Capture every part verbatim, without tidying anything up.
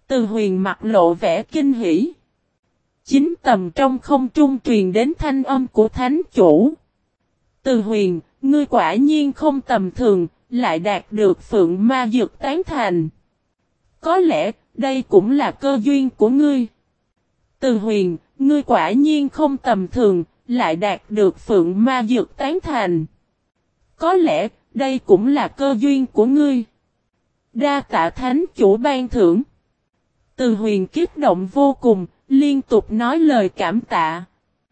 Từ Huyền mặt lộ vẻ kinh hỉ. Chính tầm trong không trung truyền đến thanh âm của thánh chủ. Từ Huyền, ngươi quả nhiên không tầm thường, lại đạt được Phượng Ma Dược tán thành. Có lẽ, đây cũng là cơ duyên của ngươi. Từ Huyền, ngươi quả nhiên không tầm thường, lại đạt được Phượng Ma Dược tán thành. Có lẽ, đây cũng là cơ duyên của ngươi. Đa tạ thánh chủ ban thưởng. Từ Huyền kích động vô cùng, liên tục nói lời cảm tạ.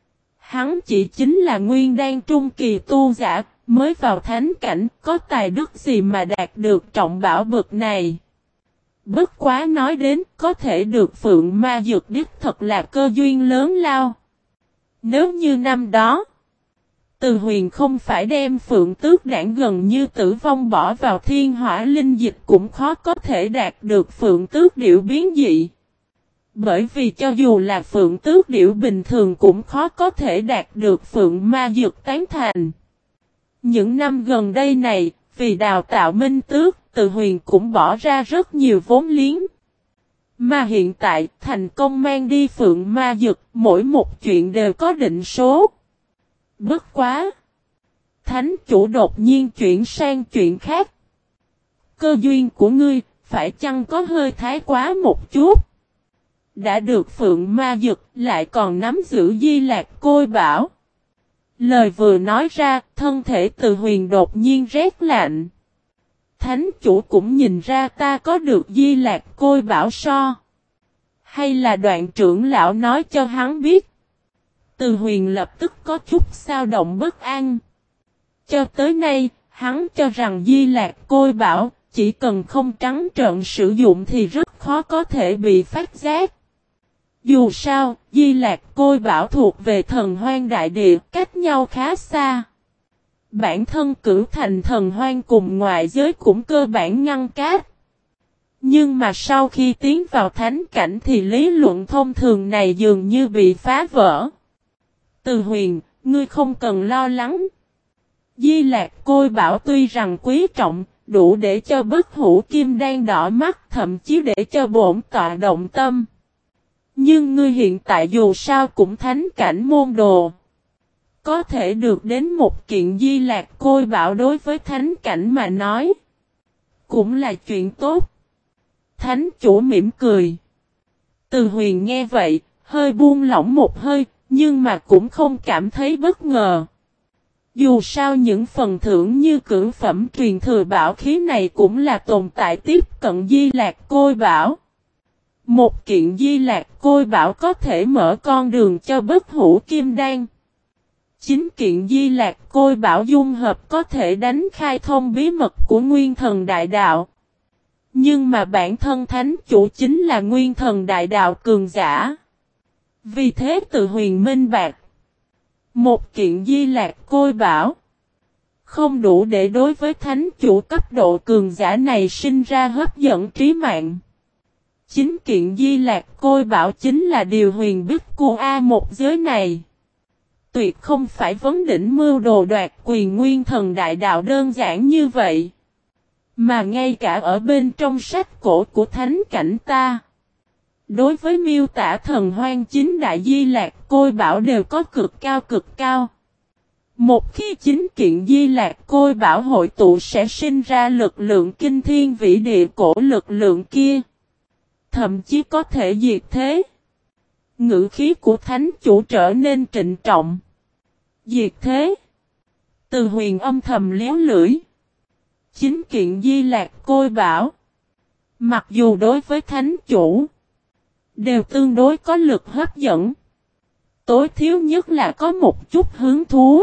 Hắn chỉ chính là nguyên đan trung kỳ tu giả, mới vào thánh cảnh, có tài đức gì mà đạt được trọng bảo bậc này. Bất quá nói đến, có thể được Phượng Ma Dược đích thật là cơ duyên lớn lao. Nếu như năm đó, Từ Huyền không phải đem Phượng Tước Đảng gần như tử vong bỏ vào thiên hỏa linh dịch cũng khó có thể đạt được Phượng Tước Điểu biến dị. Bởi vì cho dù là Phượng Tước Điểu bình thường cũng khó có thể đạt được Phượng Ma Dược tán thành. Những năm gần đây này, vì đào tạo Minh Tước, Từ Huyền cũng bỏ ra rất nhiều vốn liếng. Mà hiện tại, thành công mang đi Phượng Ma Dược, mỗi một chuyện đều có định số. Bất quá! Thánh chủ đột nhiên chuyển sang chuyện khác. Cơ duyên của ngươi, phải chăng có hơi thái quá một chút? Đã được Phượng Ma Dược, lại còn nắm giữ Di Lạc Côi Bảo. Lời vừa nói ra, thân thể Từ Huyền đột nhiên rét lạnh. Thánh chủ cũng nhìn ra ta có được Di Lạc Côi Bảo so. Hay là Đoạn trưởng lão nói cho hắn biết. Từ Huyền lập tức có chút xao động bất an. Cho tới nay, hắn cho rằng Di Lạc Côi Bảo, chỉ cần không trắng trợn sử dụng thì rất khó có thể bị phát giác. Dù sao, Di Lạc Côi Bảo thuộc về Thần Hoang Đại Địa, cách nhau khá xa. Bản thân Cửu Thành Thần Hoang cùng ngoại giới cũng cơ bản ngăn cách. Nhưng mà sau khi tiến vào thánh cảnh thì lý luận thông thường này dường như bị phá vỡ. Từ Huyền, ngươi không cần lo lắng. Di Lạc Côi Bảo tuy rằng quý trọng, đủ để cho Bất Hủ Kim Đan đỏ mắt, thậm chí để cho bổn tọa động tâm. Nhưng ngươi hiện tại dù sao cũng thánh cảnh môn đồ. Có thể được đến một kiện Di Lạc Côi Bảo đối với thánh cảnh mà nói. Cũng là chuyện tốt. Thánh chủ mỉm cười. Từ Huyền nghe vậy, hơi buông lỏng một hơi, nhưng mà cũng không cảm thấy bất ngờ. Dù sao những phần thưởng như cửu phẩm truyền thừa bảo khí này cũng là tồn tại tiếp cận Di Lạc Côi Bảo. Một kiện Di Lạc Côi Bảo có thể mở con đường cho Bất Hủ Kim Đan. Chính kiện Di Lạc Côi Bảo dung hợp có thể đánh khai thông bí mật của Nguyên Thần Đại Đạo. Nhưng mà bản thân thánh chủ chính là Nguyên Thần Đại Đạo cường giả. Vì thế Từ Huyền minh bạc. Một kiện Di Lạc Côi Bảo không đủ để đối với thánh chủ cấp độ cường giả này sinh ra hấp dẫn trí mạng. Chính kiện Di Lạc Côi Bảo chính là điều huyền bích của A một giới này. Tuyệt không phải vấn đỉnh mưu đồ đoạt quyền Nguyên Thần Đại Đạo đơn giản như vậy. Mà ngay cả ở bên trong sách cổ của thánh cảnh ta. Đối với miêu tả thần hoang chính đại Di Lạc Côi Bảo đều có cực cao cực cao. Một khi chính kiện Di Lạc Côi Bảo hội tụ sẽ sinh ra lực lượng kinh thiên vĩ địa cổ lực lượng kia. Thậm chí có thể diệt thế. Ngữ khí của thánh chủ trở nên trịnh trọng. Diệt thế. Từ Huyền âm thầm liếu lưỡi. Chính kiện Di Lạc Côi Bảo. Mặc dù đối với thánh chủ đều tương đối có lực hấp dẫn. Tối thiếu nhất là có một chút hứng thú.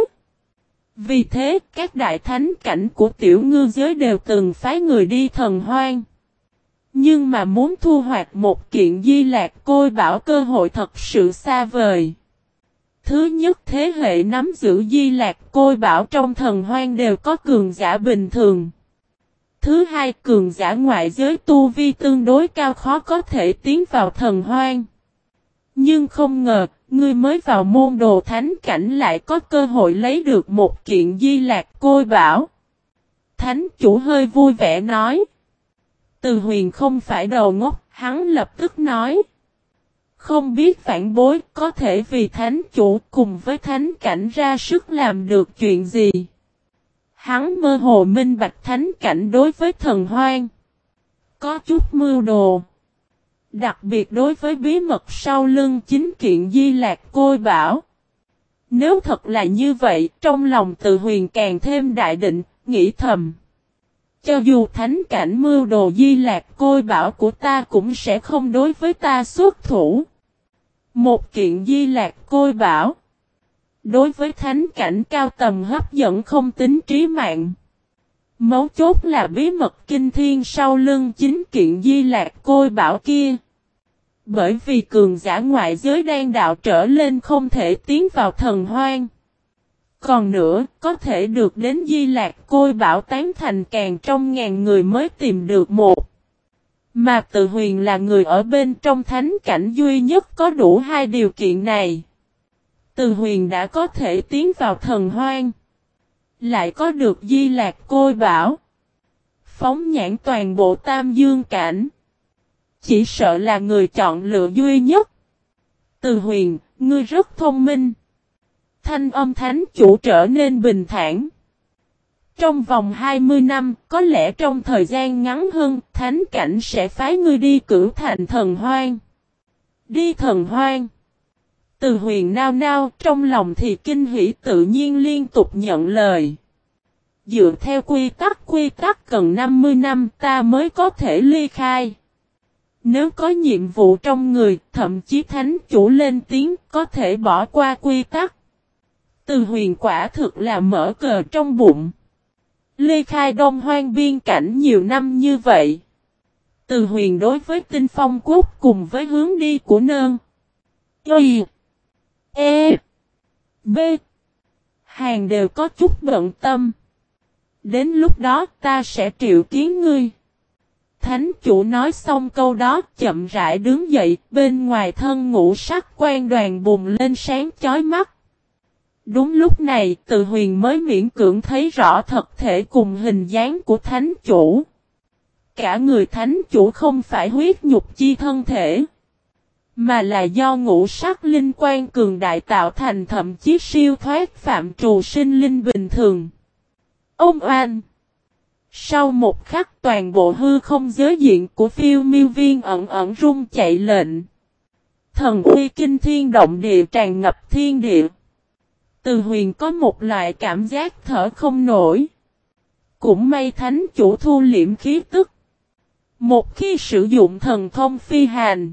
Vì thế các đại thánh cảnh của tiểu ngư giới đều từng phái người đi thần hoang. Nhưng mà muốn thu hoạch một kiện Di Lạc Côi Bảo cơ hội thật sự xa vời. Thứ nhất thế hệ nắm giữ Di Lạc Côi Bảo trong thần hoang đều có cường giả bình thường. Thứ hai cường giả ngoại giới tu vi tương đối cao khó có thể tiến vào thần hoang. Nhưng không ngờ, ngươi mới vào môn đồ thánh cảnh lại có cơ hội lấy được một kiện Di Lạc Côi Bảo. Thánh chủ hơi vui vẻ nói. Từ Huyền không phải đầu ngốc, Hắn lập tức nói. Không biết phản bối có thể vì thánh chủ cùng với thánh cảnh ra sức làm được chuyện gì. Hắn mơ hồ minh bạch thánh cảnh đối với thần hoang. Có chút mưu đồ. Đặc biệt đối với bí mật sau lưng chính kiện Di Lạc Côi Bảo. Nếu thật là như vậy, trong lòng Từ Huyền càng thêm đại định, nghĩ thầm. Cho dù thánh cảnh mưu đồ Di Lạc Côi Bảo của ta cũng sẽ không đối với ta xuất thủ. Một kiện Di Lạc Côi Bảo. Đối với thánh cảnh cao tầm hấp dẫn không tính trí mạng. Mấu chốt là bí mật kinh thiên sau lưng chính kiện Di Lạc Côi Bảo kia. Bởi vì cường giả ngoại giới đang đạo trở lên không thể tiến vào thần hoang. Còn nữa, có thể được đến Di Lạc Côi Bảo tán thành càng trong ngàn người mới tìm được một. Mà Từ Huyền là người ở bên trong thánh cảnh duy nhất có đủ hai điều kiện này. Từ Huyền đã có thể tiến vào thần hoang. Lại có được Di Lạc Côi Bảo. Phóng nhãn toàn bộ Tam Dương Cảnh. Chỉ sợ là người chọn lựa duy nhất. Từ Huyền, ngươi rất thông minh. Thanh âm thánh chủ trở nên bình thản. Trong vòng hai mươi năm, có lẽ trong thời gian ngắn hơn, thánh cảnh sẽ phái ngươi đi cửu thành thần hoang. Đi thần hoang. Từ Huyền nao nao, trong lòng thì kinh hỉ tự nhiên liên tục nhận lời. Dựa theo quy tắc quy tắc cần năm mươi năm ta mới có thể ly khai. Nếu có nhiệm vụ trong người, thậm chí thánh chủ lên tiếng có thể bỏ qua quy tắc. Từ Huyền quả thực là mở cờ trong bụng. Ly khai Đông Hoang biên cảnh nhiều năm như vậy. Từ Huyền đối với Tinh Phong Quốc cùng với hướng đi của nơn. Y. E. B. Hàng đều có chút bận tâm. Đến lúc đó ta sẽ triệu kiến ngươi. Thánh chủ nói xong câu đó chậm rãi đứng dậy, bên ngoài thân ngũ sắc quan đoàn bùng lên sáng chói mắt. Đúng lúc này Từ Huyền mới miễn cưỡng thấy rõ thật thể cùng hình dáng của thánh chủ. Cả người thánh chủ không phải huyết nhục chi thân thể, mà là do ngũ sắc linh quan cường đại tạo thành, thậm chí siêu thoát phạm trù sinh linh bình thường. Ông oan! Sau một khắc toàn bộ hư không giới diện của phiêu miêu viên ẩn ẩn rung chạy lệnh. Thần uy kinh thiên động địa tràn ngập thiên địa. Từ Huyền có một loại cảm giác thở không nổi. Cũng may thánh chủ thu liễm khí tức. Một khi sử dụng thần thông phi hành,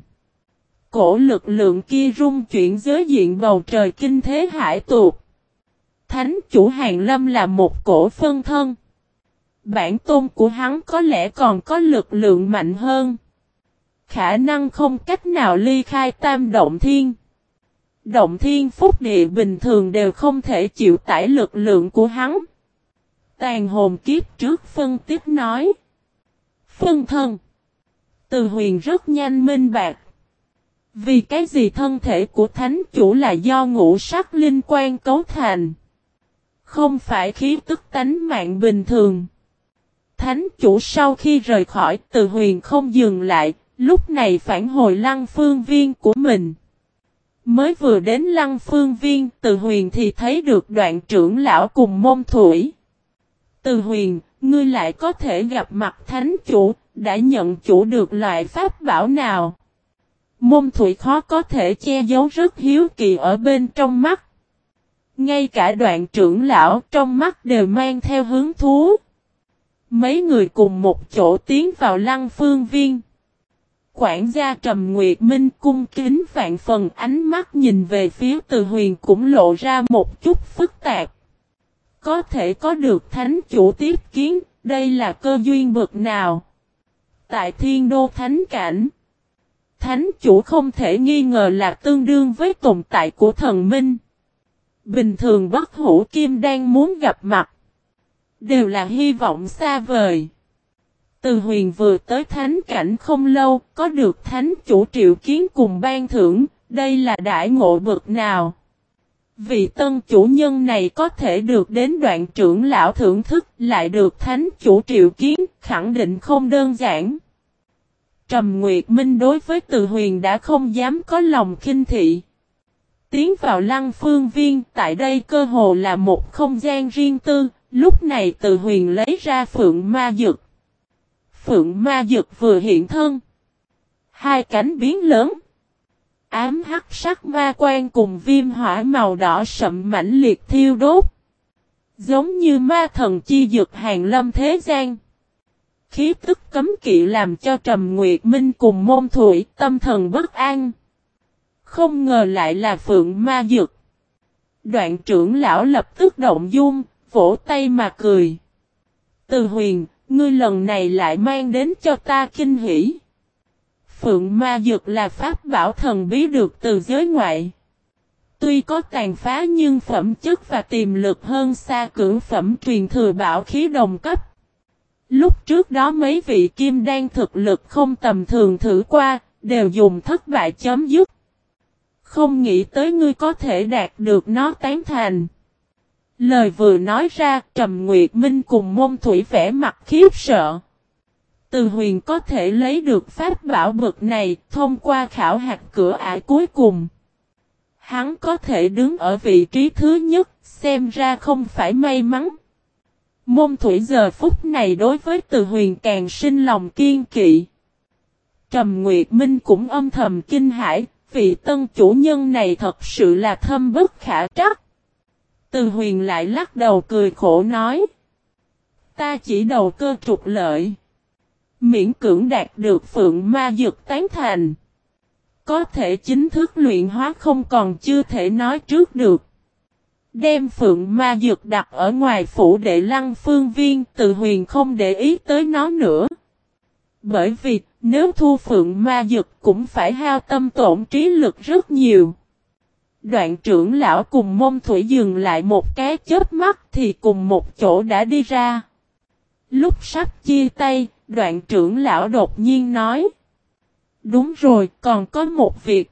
cổ lực lượng kia rung chuyển giới diện bầu trời kinh thế hải tuột. Thánh chủ Hàn Lâm là một cổ phân thân. Bản tôn của hắn có lẽ còn có lực lượng mạnh hơn. Khả năng không cách nào ly khai tam động thiên. Động thiên phúc địa bình thường đều không thể chịu tải lực lượng của hắn. Tàn hồn kiếp trước phân tích nói. Phân thân. Từ Huyền rất nhanh minh bạch. Vì cái gì thân thể của thánh chủ là do ngũ sắc linh quan cấu thành. Không phải khí tức tánh mạng bình thường. Thánh chủ sau khi rời khỏi Từ Huyền không dừng lại, lúc này phản hồi Lăng Phương Viên của mình. Mới vừa đến Lăng Phương Viên, Từ Huyền thì thấy được Đoạn trưởng lão cùng Môn Thủy. Từ Huyền, ngươi lại có thể gặp mặt thánh chủ, đã nhận chủ được loại pháp bảo nào? Môn Thủy khó có thể che giấu rất hiếu kỳ ở bên trong mắt. Ngay cả Đoạn trưởng lão trong mắt đều mang theo hứng thú. Mấy người cùng một chỗ tiến vào Lăng Phương Viên. Quản gia Trầm Nguyệt Minh cung kính vạn phần, ánh mắt nhìn về phía Từ Huyền cũng lộ ra một chút phức tạp. Có thể có được thánh chủ tiếp kiến, đây là cơ duyên bậc nào? Tại Thiên Đô Thánh Cảnh, thánh chủ không thể nghi ngờ là tương đương với tồn tại của thần minh. Bình thường Bất Hủ Kim đang muốn gặp mặt, đều là hy vọng xa vời. Từ Huyền vừa tới thánh cảnh không lâu, có được thánh chủ triệu kiến cùng ban thưởng, đây là đại ngộ bậc nào? Vị tân chủ nhân này có thể được đến Đoạn trưởng lão thưởng thức, lại được thánh chủ triệu kiến, khẳng định không đơn giản. Trầm Nguyệt Minh đối với Từ Huyền đã không dám có lòng khinh thị. Tiến vào Lăng Phương Viên, tại đây cơ hồ là một không gian riêng tư, lúc này Từ Huyền lấy ra Phượng Ma Dực. Phượng Ma Dực vừa hiện thân, hai cánh biến lớn, ám hắc sắc ma quan cùng viêm hỏa màu đỏ sậm mãnh liệt thiêu đốt, giống như ma thần chi dực hàng lâm thế gian. Khí tức cấm kỵ làm cho Trầm Nguyệt Minh cùng Môn Thủy tâm thần bất an. Không ngờ lại là Phượng Ma Dực. Đoạn trưởng lão lập tức động dung, vỗ tay mà cười. Từ Huyền, ngươi lần này lại mang đến cho ta kinh hỉ. Phượng Ma Dực là pháp bảo thần bí được từ giới ngoại. Tuy có tàn phá nhưng phẩm chất và tiềm lực hơn xa cưỡng phẩm truyền thừa bảo khí đồng cấp. Lúc trước đó mấy vị kim đan thực lực không tầm thường thử qua, đều dùng thất bại chấm dứt. Không nghĩ tới ngươi có thể đạt được nó tán thành. Lời vừa nói ra, Trầm Nguyệt Minh cùng Môn Thủy vẻ mặt khiếp sợ. Từ Huyền có thể lấy được pháp bảo bậc này thông qua khảo hạch cửa ải cuối cùng. Hắn có thể đứng ở vị trí thứ nhất, xem ra không phải may mắn. Môn Thủy giờ phút này đối với Từ Huyền càng sinh lòng kiên kỵ. Trầm Nguyệt Minh cũng âm thầm kinh hãi, vị tân chủ nhân này thật sự là thâm bất khả trắc. Từ Huyền lại lắc đầu cười khổ nói. Ta chỉ đầu cơ trục lợi. Miễn cưỡng đạt được Phượng Ma Dực tán thành. Có thể chính thức luyện hóa không còn chưa thể nói trước được. Đem Phượng Ma Dực đặt ở ngoài phủ đệ Lăng Phương Viên, Từ Huyền không để ý tới nó nữa. Bởi vì nếu thu Phượng Ma Dực cũng phải hao tâm tổn trí lực rất nhiều. Đoạn trưởng lão cùng Môn Thủy dừng lại một cái chớp mắt thì cùng một chỗ đã đi ra. Lúc sắp chia tay, đoạn trưởng lão đột nhiên nói. Đúng rồi, còn có một việc.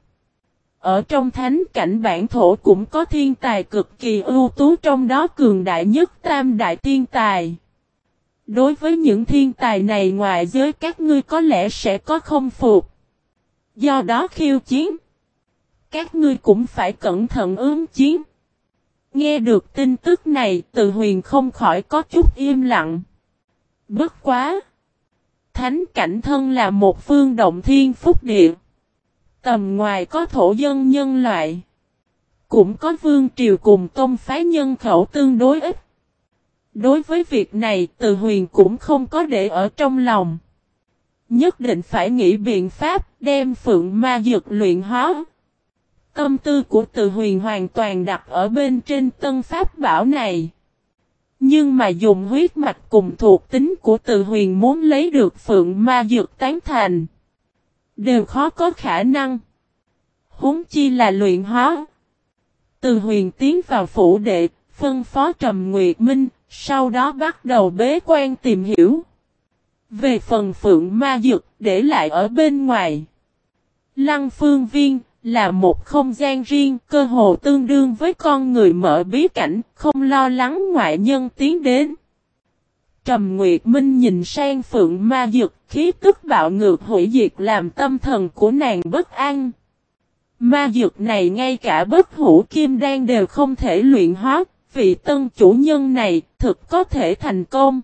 Ở trong thánh cảnh bản thổ cũng có thiên tài cực kỳ ưu tú, trong đó cường đại nhất tam đại thiên tài. Đối với những thiên tài này ngoài giới các ngươi có lẽ sẽ có không phục. Do đó khiêu chiến. Các ngươi cũng phải cẩn thận ứng chiến. Nghe được tin tức này, Từ Huyền không khỏi có chút im lặng. Bất quá. Thánh cảnh thân là một phương động thiên phúc địa. Tầm ngoài có thổ dân nhân loại. Cũng có vương triều cùng tôn phái nhân khẩu tương đối ít. Đối với việc này, Từ Huyền cũng không có để ở trong lòng. Nhất định phải nghĩ biện pháp đem Phượng Ma Dực luyện hóa. Tâm tư của Từ Huyền hoàn toàn đặt ở bên trên tân pháp bảo này. Nhưng mà dùng huyết mạch cùng thuộc tính của Từ Huyền muốn lấy được Phượng Ma Dực tán thành. Đều khó có khả năng. Huống chi là luyện hóa. Từ Huyền tiến vào phủ đệ, phân phó Trầm Nguyệt Minh, sau đó bắt đầu bế quan tìm hiểu. Về phần Phượng Ma Dực để lại ở bên ngoài. Lăng Phương Viên là một không gian riêng, cơ hồ tương đương với con người mở bí cảnh, không lo lắng ngoại nhân tiến đến. Trầm Nguyệt Minh nhìn sang Phượng Ma Dực, khí tức bạo ngược hủy diệt làm tâm thần của nàng bất an. Ma dược này ngay cả bất hủ kim đan đều không thể luyện hóa, vị tân chủ nhân này thực có thể thành công.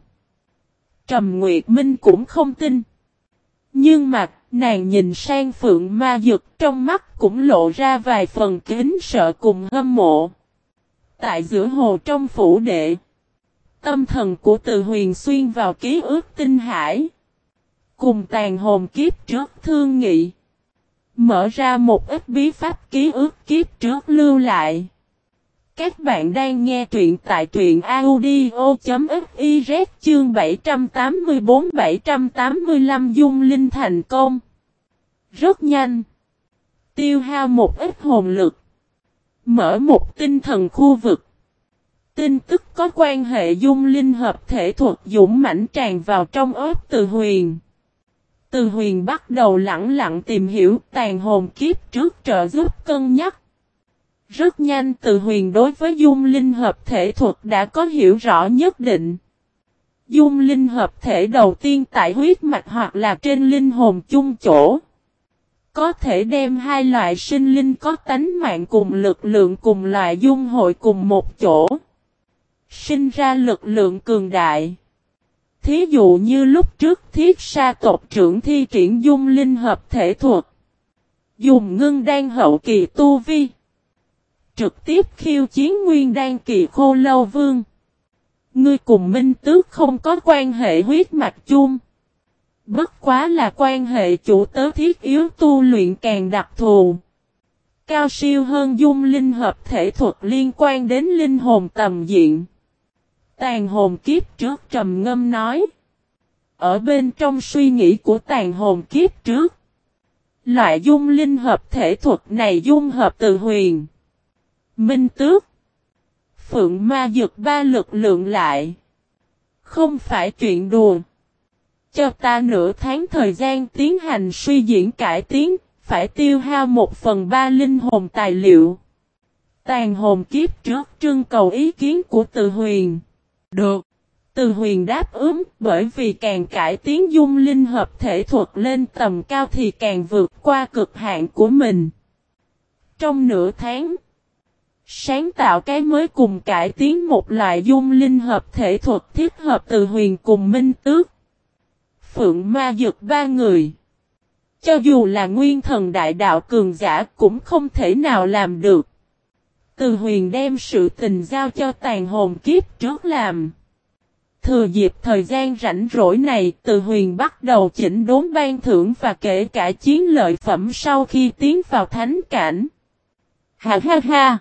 Trầm Nguyệt Minh cũng không tin. Nhưng mà, nàng nhìn sang Phượng Ma Dực trong mắt cũng lộ ra vài phần kính sợ cùng hâm mộ. Tại giữa hồ trong phủ đệ, tâm thần của Từ Huyền xuyên vào ký ức tinh hải. Cùng tàn hồn kiếp trước thương nghị. Mở ra một ít bí pháp ký ức kiếp trước lưu lại. Các bạn đang nghe truyện tại truyện audio.fiz chương bảy trăm tám mươi tư bảy trăm tám mươi lăm dung linh thành công. Rất nhanh. Tiêu hao một ít hồn lực. Mở một tinh thần khu vực. Tin tức có quan hệ dung linh hợp thể thuật dũng mãnh tràn vào trong óc Từ Huyền. Từ Huyền bắt đầu lặng lặng tìm hiểu tàn hồn kiếp trước trợ giúp cân nhắc. Rất nhanh Từ Huyền đối với dung linh hợp thể thuật đã có hiểu rõ nhất định. Dung linh hợp thể đầu tiên tại huyết mạch hoặc là trên linh hồn chung chỗ. Có thể đem hai loại sinh linh có tánh mạng cùng lực lượng cùng loại dung hội cùng một chỗ. Sinh ra lực lượng cường đại. Thí dụ như lúc trước Thiết Sa tộc trưởng thi triển dung linh hợp thể thuật. Dùng ngưng đan hậu kỳ tu vi. Trực tiếp khiêu chiến nguyên đan kỳ Khô Lâu Vương. Ngươi cùng Minh Tước không có quan hệ huyết mạch chung. Bất quá là quan hệ chủ tớ thiết yếu tu luyện càng đặc thù. Cao siêu hơn dung linh hợp thể thuật liên quan đến linh hồn tầm diện. Tàn hồn kiếp trước trầm ngâm nói. Ở bên trong suy nghĩ của tàn hồn kiếp trước. Loại dung linh hợp thể thuật này dung hợp từ huyền. Minh Tước. Phượng Ma Dực ba lực lượng lại. Không phải chuyện đùa. Cho ta nửa tháng thời gian tiến hành suy diễn cải tiến, phải tiêu hao một phần ba linh hồn tài liệu. Tàn hồn kiếp trước trưng cầu ý kiến của Từ Huyền. Được. Từ Huyền đáp ứng, bởi vì càng cải tiến dung linh hợp thể thuật lên tầm cao thì càng vượt qua cực hạn của mình. Trong nửa tháng, sáng tạo cái mới cùng cải tiến một loại dung linh hợp thể thuật thích hợp Từ Huyền cùng Minh Tước. Phượng Ma Dực ba người. Cho dù là nguyên thần đại đạo cường giả cũng không thể nào làm được. Từ Huyền đem sự tình giao cho tàn hồn kiếp trước làm. Thừa dịp thời gian rảnh rỗi này, Từ Huyền bắt đầu chỉnh đốn ban thưởng và kể cả chiến lợi phẩm sau khi tiến vào thánh cảnh. Ha ha ha!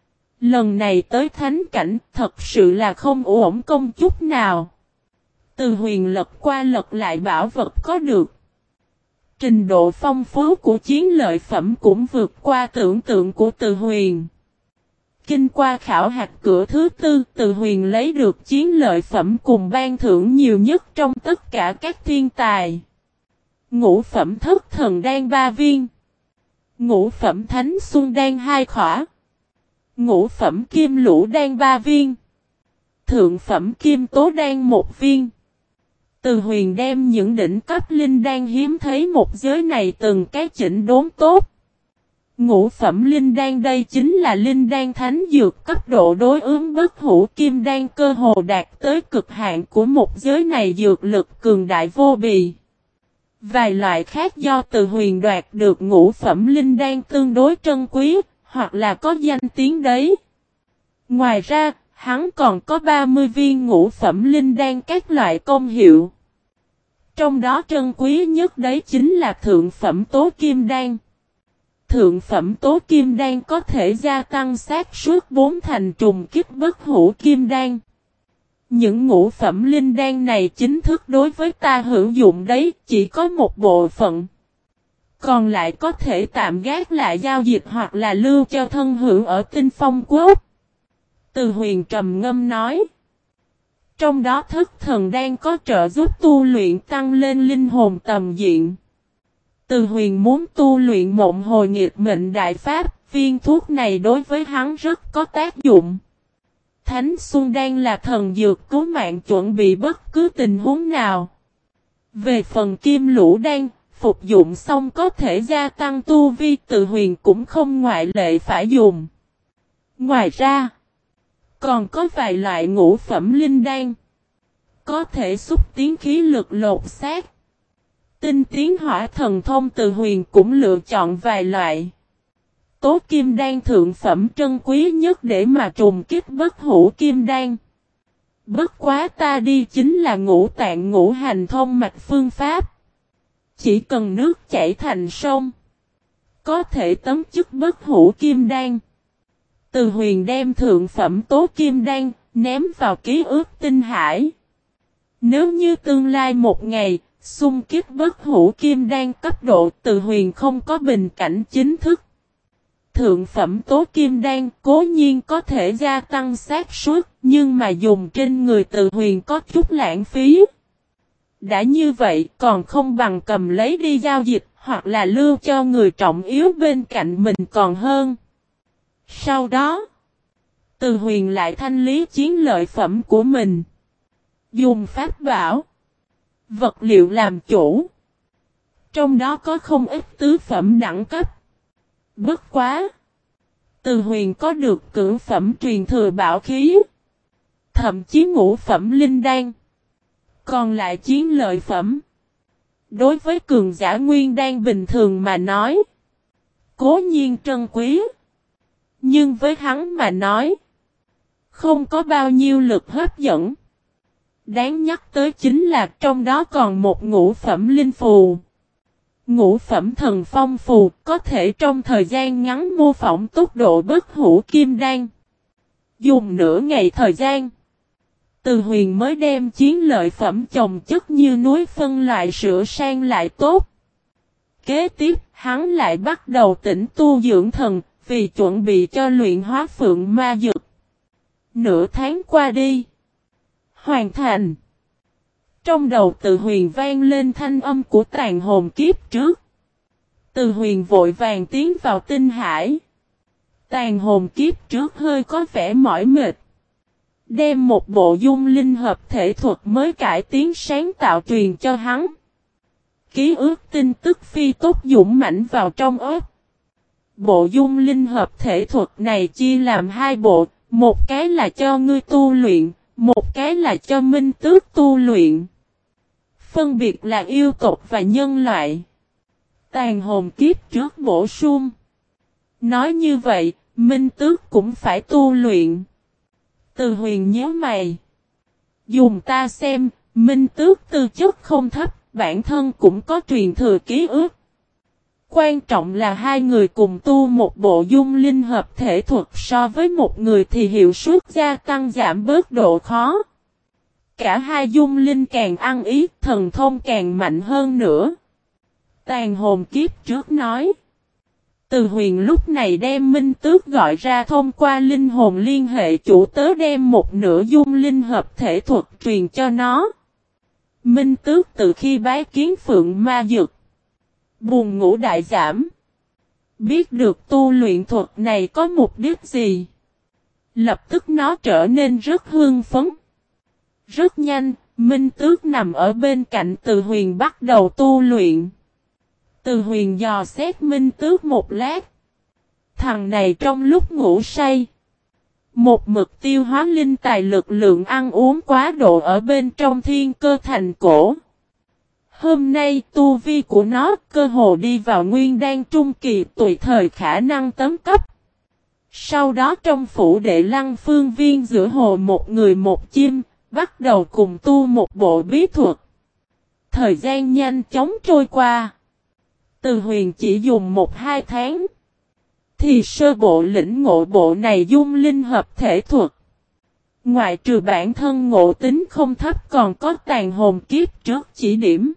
Lần này tới thánh cảnh thật sự là không uổng công chút nào. Từ Huyền lật qua lật lại bảo vật có được. Trình độ phong phú của chiến lợi phẩm cũng vượt qua tưởng tượng của Từ Huyền. Kinh qua khảo hạch cửa thứ tư, Từ Huyền lấy được chiến lợi phẩm cùng ban thưởng nhiều nhất trong tất cả các thiên tài. Ngũ phẩm thất thần đan ba viên. Ngũ phẩm thánh xuân đan hai khỏa. Ngũ phẩm kim lũ đan ba viên. Thượng phẩm kim tố đan một viên. Từ Huyền đem những đỉnh cấp linh đan hiếm thấy một giới này từng cái chỉnh đốn tốt. Ngũ phẩm linh đan đây chính là linh đan thánh dược cấp độ đối ứng bất hủ kim đan cơ hồ đạt tới cực hạn của một giới này dược lực cường đại vô bì. Vài loại khác do Từ Huyền đoạt được ngũ phẩm linh đan tương đối trân quý, hoặc là có danh tiếng đấy. Ngoài ra, hắn còn có ba mươi viên ngũ phẩm linh đan các loại công hiệu. Trong đó trân quý nhất đấy chính là thượng phẩm tố kim đan. Thượng phẩm tố kim đan có thể gia tăng xác suất bốn thành trùng kích bất hủ kim đan. Những ngũ phẩm linh đan này chính thức đối với ta hữu dụng đấy, chỉ có một bộ phận. Còn lại có thể tạm gác lại giao dịch hoặc là lưu cho thân hữu ở Tinh Phong Quốc. Từ Huyền trầm ngâm nói. Trong đó thất thần đan có trợ giúp tu luyện tăng lên linh hồn tầm diện. Từ Huyền muốn tu luyện mộng hồi nghịch mệnh đại pháp, viên thuốc này đối với hắn rất có tác dụng. Thánh Xuân Đan là thần dược cứu mạng chuẩn bị bất cứ tình huống nào. Về phần kim lũ đan, phục dụng xong có thể gia tăng tu vi, Từ Huyền cũng không ngoại lệ phải dùng. Ngoài ra, còn có vài loại ngũ phẩm linh đan. Có thể xúc tiến khí lực lột xác. Tinh tiến hỏa thần thông, Từ Huyền cũng lựa chọn vài loại. Tố kim đan thượng phẩm trân quý nhất để mà trùng kích bất hủ kim đan. Bất quá ta đi chính là ngũ tạng ngũ hành thông mạch phương pháp. Chỉ cần nước chảy thành sông. Có thể tấn chức bất hủ kim đan. Từ Huyền đem thượng phẩm tố kim đan ném vào ký ức tinh hải. Nếu như tương lai một ngày xung kích bất hủ kim đan cấp độ, Từ Huyền không có bình cảnh chính thức. Thượng phẩm tố kim đan cố nhiên có thể gia tăng xác suất, nhưng mà dùng trên người Từ Huyền có chút lãng phí. Đã như vậy còn không bằng cầm lấy đi giao dịch, hoặc là lưu cho người trọng yếu bên cạnh mình còn hơn. Sau đó, Từ Huyền lại thanh lý chiến lợi phẩm của mình. Dùng pháp bảo, vật liệu làm chủ. Trong đó có không ít tứ phẩm đẳng cấp. Bất quá, Từ Huyền có được cửu phẩm truyền thừa bảo khí, thậm chí ngũ phẩm linh đan. Còn lại chiến lợi phẩm, đối với cường giả nguyên đan bình thường mà nói, cố nhiên trân quý. Nhưng với hắn mà nói, không có bao nhiêu lực hấp dẫn. Đáng nhắc tới chính là trong đó còn một ngũ phẩm linh phù. Ngũ phẩm thần phong phù có thể trong thời gian ngắn mô phỏng tốc độ bất hủ kim đan. Dùng nửa ngày thời gian, Từ Huyền mới đem chiến lợi phẩm chồng chất như núi phân loại sửa sang lại tốt. Kế tiếp, hắn lại bắt đầu tĩnh tu dưỡng thần, vì chuẩn bị cho luyện hóa phượng ma dược. Nửa tháng qua đi, hoàn thành. Trong đầu Từ Huyền vang lên thanh âm của tàn hồn kiếp trước. Từ Huyền vội vàng tiến vào tinh hải. Tàn hồn kiếp trước hơi có vẻ mỏi mệt. Đem một bộ dung linh hợp thể thuật mới cải tiến sáng tạo truyền cho hắn. Ký ức tin tức phi tốt dũng mãnh vào trong óc. Bộ dung linh hợp thể thuật này chia làm hai bộ. Một cái là cho ngươi tu luyện, một cái là cho Minh Tước tu luyện. Phân biệt là yêu tộc và nhân loại. Tàn hồn kiếp trước bổ sung. Nói như vậy, Minh Tước cũng phải tu luyện. Từ Huyền nhớ mày. Dùng ta xem, Minh Tước tư chất không thấp, bản thân cũng có truyền thừa ký ức. Quan trọng là hai người cùng tu một bộ dung linh hợp thể thuật, so với một người thì hiệu suất gia tăng giảm bớt độ khó. Cả hai dung linh càng ăn ý, thần thông càng mạnh hơn nữa. Tàn hồn kiếp trước nói. Từ Huyền lúc này đem Minh Tước gọi ra, thông qua linh hồn liên hệ chủ tớ đem một nửa dung linh hợp thể thuật truyền cho nó. Minh Tước từ khi bái kiến phượng ma dược, buồn ngủ đại giảm. Biết được tu luyện thuật này có mục đích gì, lập tức nó trở nên rất hưng phấn. Rất nhanh, Minh Tước nằm ở bên cạnh Từ Huyền bắt đầu tu luyện. Từ Huyền dò xét Minh Tước một lát. Thằng này trong lúc ngủ say, một mực tiêu hóa linh tài, lực lượng ăn uống quá độ ở bên trong thiên cơ thành cổ. Hôm nay tu vi của nó cơ hồ đi vào nguyên đan trung kỳ, tùy thời khả năng tấn cấp. Sau đó trong phủ đệ Lăng Phương Viên giữa hồ một người một chim, bắt đầu cùng tu một bộ bí thuật. Thời gian nhanh chóng trôi qua. Từ Huyền chỉ dùng một hai tháng, thì sơ bộ lĩnh ngộ bộ này dung linh hợp thể thuật. Ngoại trừ bản thân ngộ tính không thấp, còn có tàn hồn kiếp trước chỉ điểm.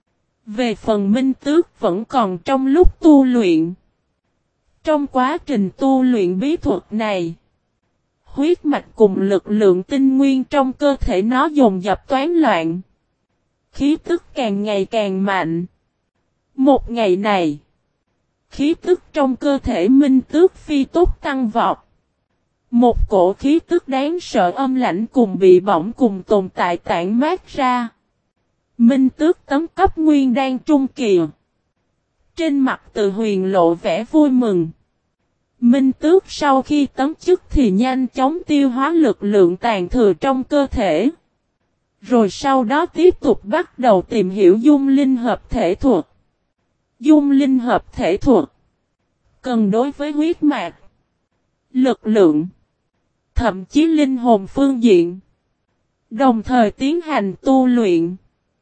Về phần Minh Tước vẫn còn trong lúc tu luyện. Trong quá trình tu luyện bí thuật này, huyết mạch cùng lực lượng tinh nguyên trong cơ thể nó dồn dập toán loạn. Khí tức càng ngày càng mạnh. Một ngày này, khí tức trong cơ thể Minh Tước phi tốc tăng vọt. Một cổ khí tức đáng sợ âm lãnh cùng bị bỏng cùng tồn tại tản mát ra. Minh Tước tấn cấp nguyên đan trung kỳ. Trên mặt Từ Huyền lộ vẻ vui mừng. Minh Tước sau khi tấn chức thì nhanh chóng tiêu hóa lực lượng tàn thừa trong cơ thể. Rồi sau đó tiếp tục bắt đầu tìm hiểu dung linh hợp thể thuật. Dung linh hợp thể thuật cần đối với huyết mạch, lực lượng, thậm chí linh hồn phương diện, đồng thời tiến hành tu luyện,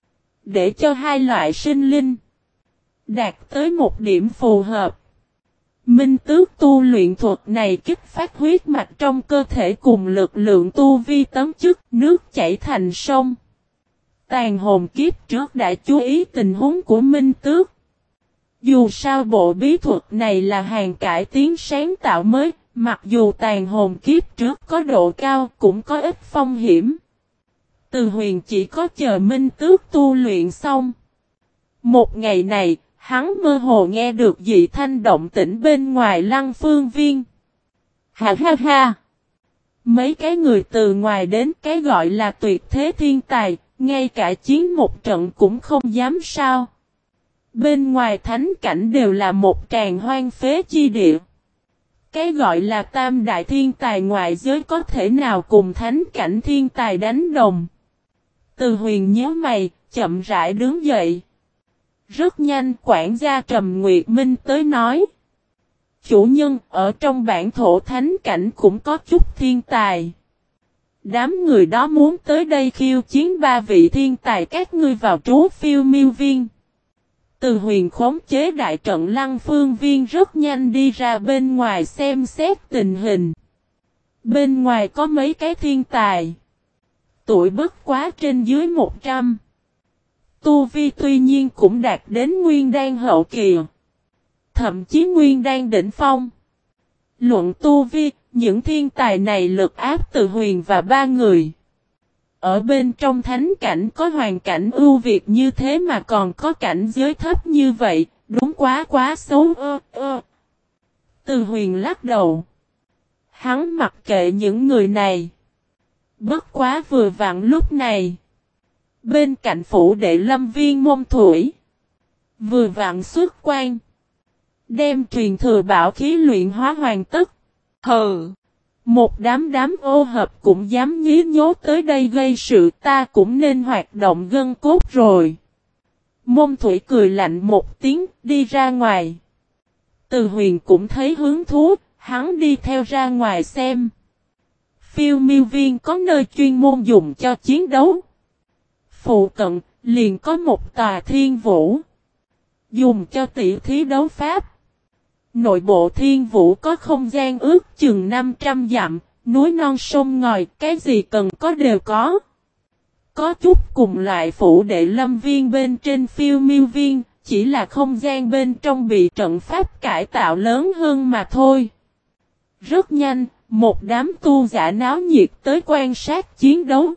để cho hai loại sinh linh đạt tới một điểm phù hợp. Minh Tước tu luyện thuật này kích phát huyết mạch trong cơ thể cùng lực lượng tu vi tấn chức, nước chảy thành sông. Tàn hồn kiếp trước đã chú ý tình huống của Minh Tước. Dù sao bộ bí thuật này là hàng cải tiến sáng tạo mới, mặc dù tàn hồn kiếp trước có độ cao cũng có ít phong hiểm. Từ Huyền chỉ có chờ Minh Tước tu luyện xong. Một ngày này, hắn mơ hồ nghe được dị thanh động tĩnh bên ngoài Lăng Phương Viên. Ha ha ha! Mấy cái người từ ngoài đến cái gọi là tuyệt thế thiên tài, ngay cả chiến một trận cũng không dám sao. Bên ngoài thánh cảnh đều là một tràng hoang phế chi địa. Cái gọi là tam đại thiên tài ngoại giới có thể nào cùng thánh cảnh thiên tài đánh đồng. Từ Huyền nhớ mày, chậm rãi đứng dậy. Rất nhanh quản gia Trầm Nguyệt Minh tới nói. Chủ nhân, ở trong bản thổ thánh cảnh cũng có chút thiên tài. Đám người đó muốn tới đây khiêu chiến ba vị thiên tài các ngươi vào trú phiêu miêu viên. Từ Huyền khống chế đại trận Lăng Phương Viên rất nhanh đi ra bên ngoài xem xét tình hình. Bên ngoài có mấy cái thiên tài. Tuổi bất quá trên dưới một trăm. Tu vi tuy nhiên cũng đạt đến nguyên đan hậu kỳ. Thậm chí nguyên đan đỉnh phong. Luận tu vi, những thiên tài này lực áp Từ Huyền và ba người. Ở bên trong thánh cảnh có hoàn cảnh ưu việt như thế mà còn có cảnh giới thấp như vậy, đúng quá quá xấu ơ ơ. Từ Huyền lắc đầu. Hắn mặc kệ những người này. Bất quá vừa vặn lúc này. Bên cạnh phủ đệ Lâm Viên Môn Thủy. Vừa vặn xuất quan. Đem truyền thừa bảo khí luyện hóa hoàn tất. Hừ. Một đám đám ô hợp cũng dám nhí nhố tới đây gây sự, ta cũng nên hoạt động gân cốt rồi. Môn Thủy cười lạnh một tiếng, đi ra ngoài. Từ Huyền cũng thấy hứng thú, hắn đi theo ra ngoài xem. Phiêu miêu viên có nơi chuyên môn dùng cho chiến đấu. Phụ cận, liền có một tòa thiên vũ. Dùng cho tỷ thí đấu pháp. Nội bộ thiên vũ có không gian ước chừng năm trăm dặm, núi non sông ngòi, cái gì cần có đều có. Có chút cùng loại phủ đệ Lâm Viên bên trên phiêu miêu viên, chỉ là không gian bên trong bị trận pháp cải tạo lớn hơn mà thôi. Rất nhanh, một đám tu giả náo nhiệt tới quan sát chiến đấu.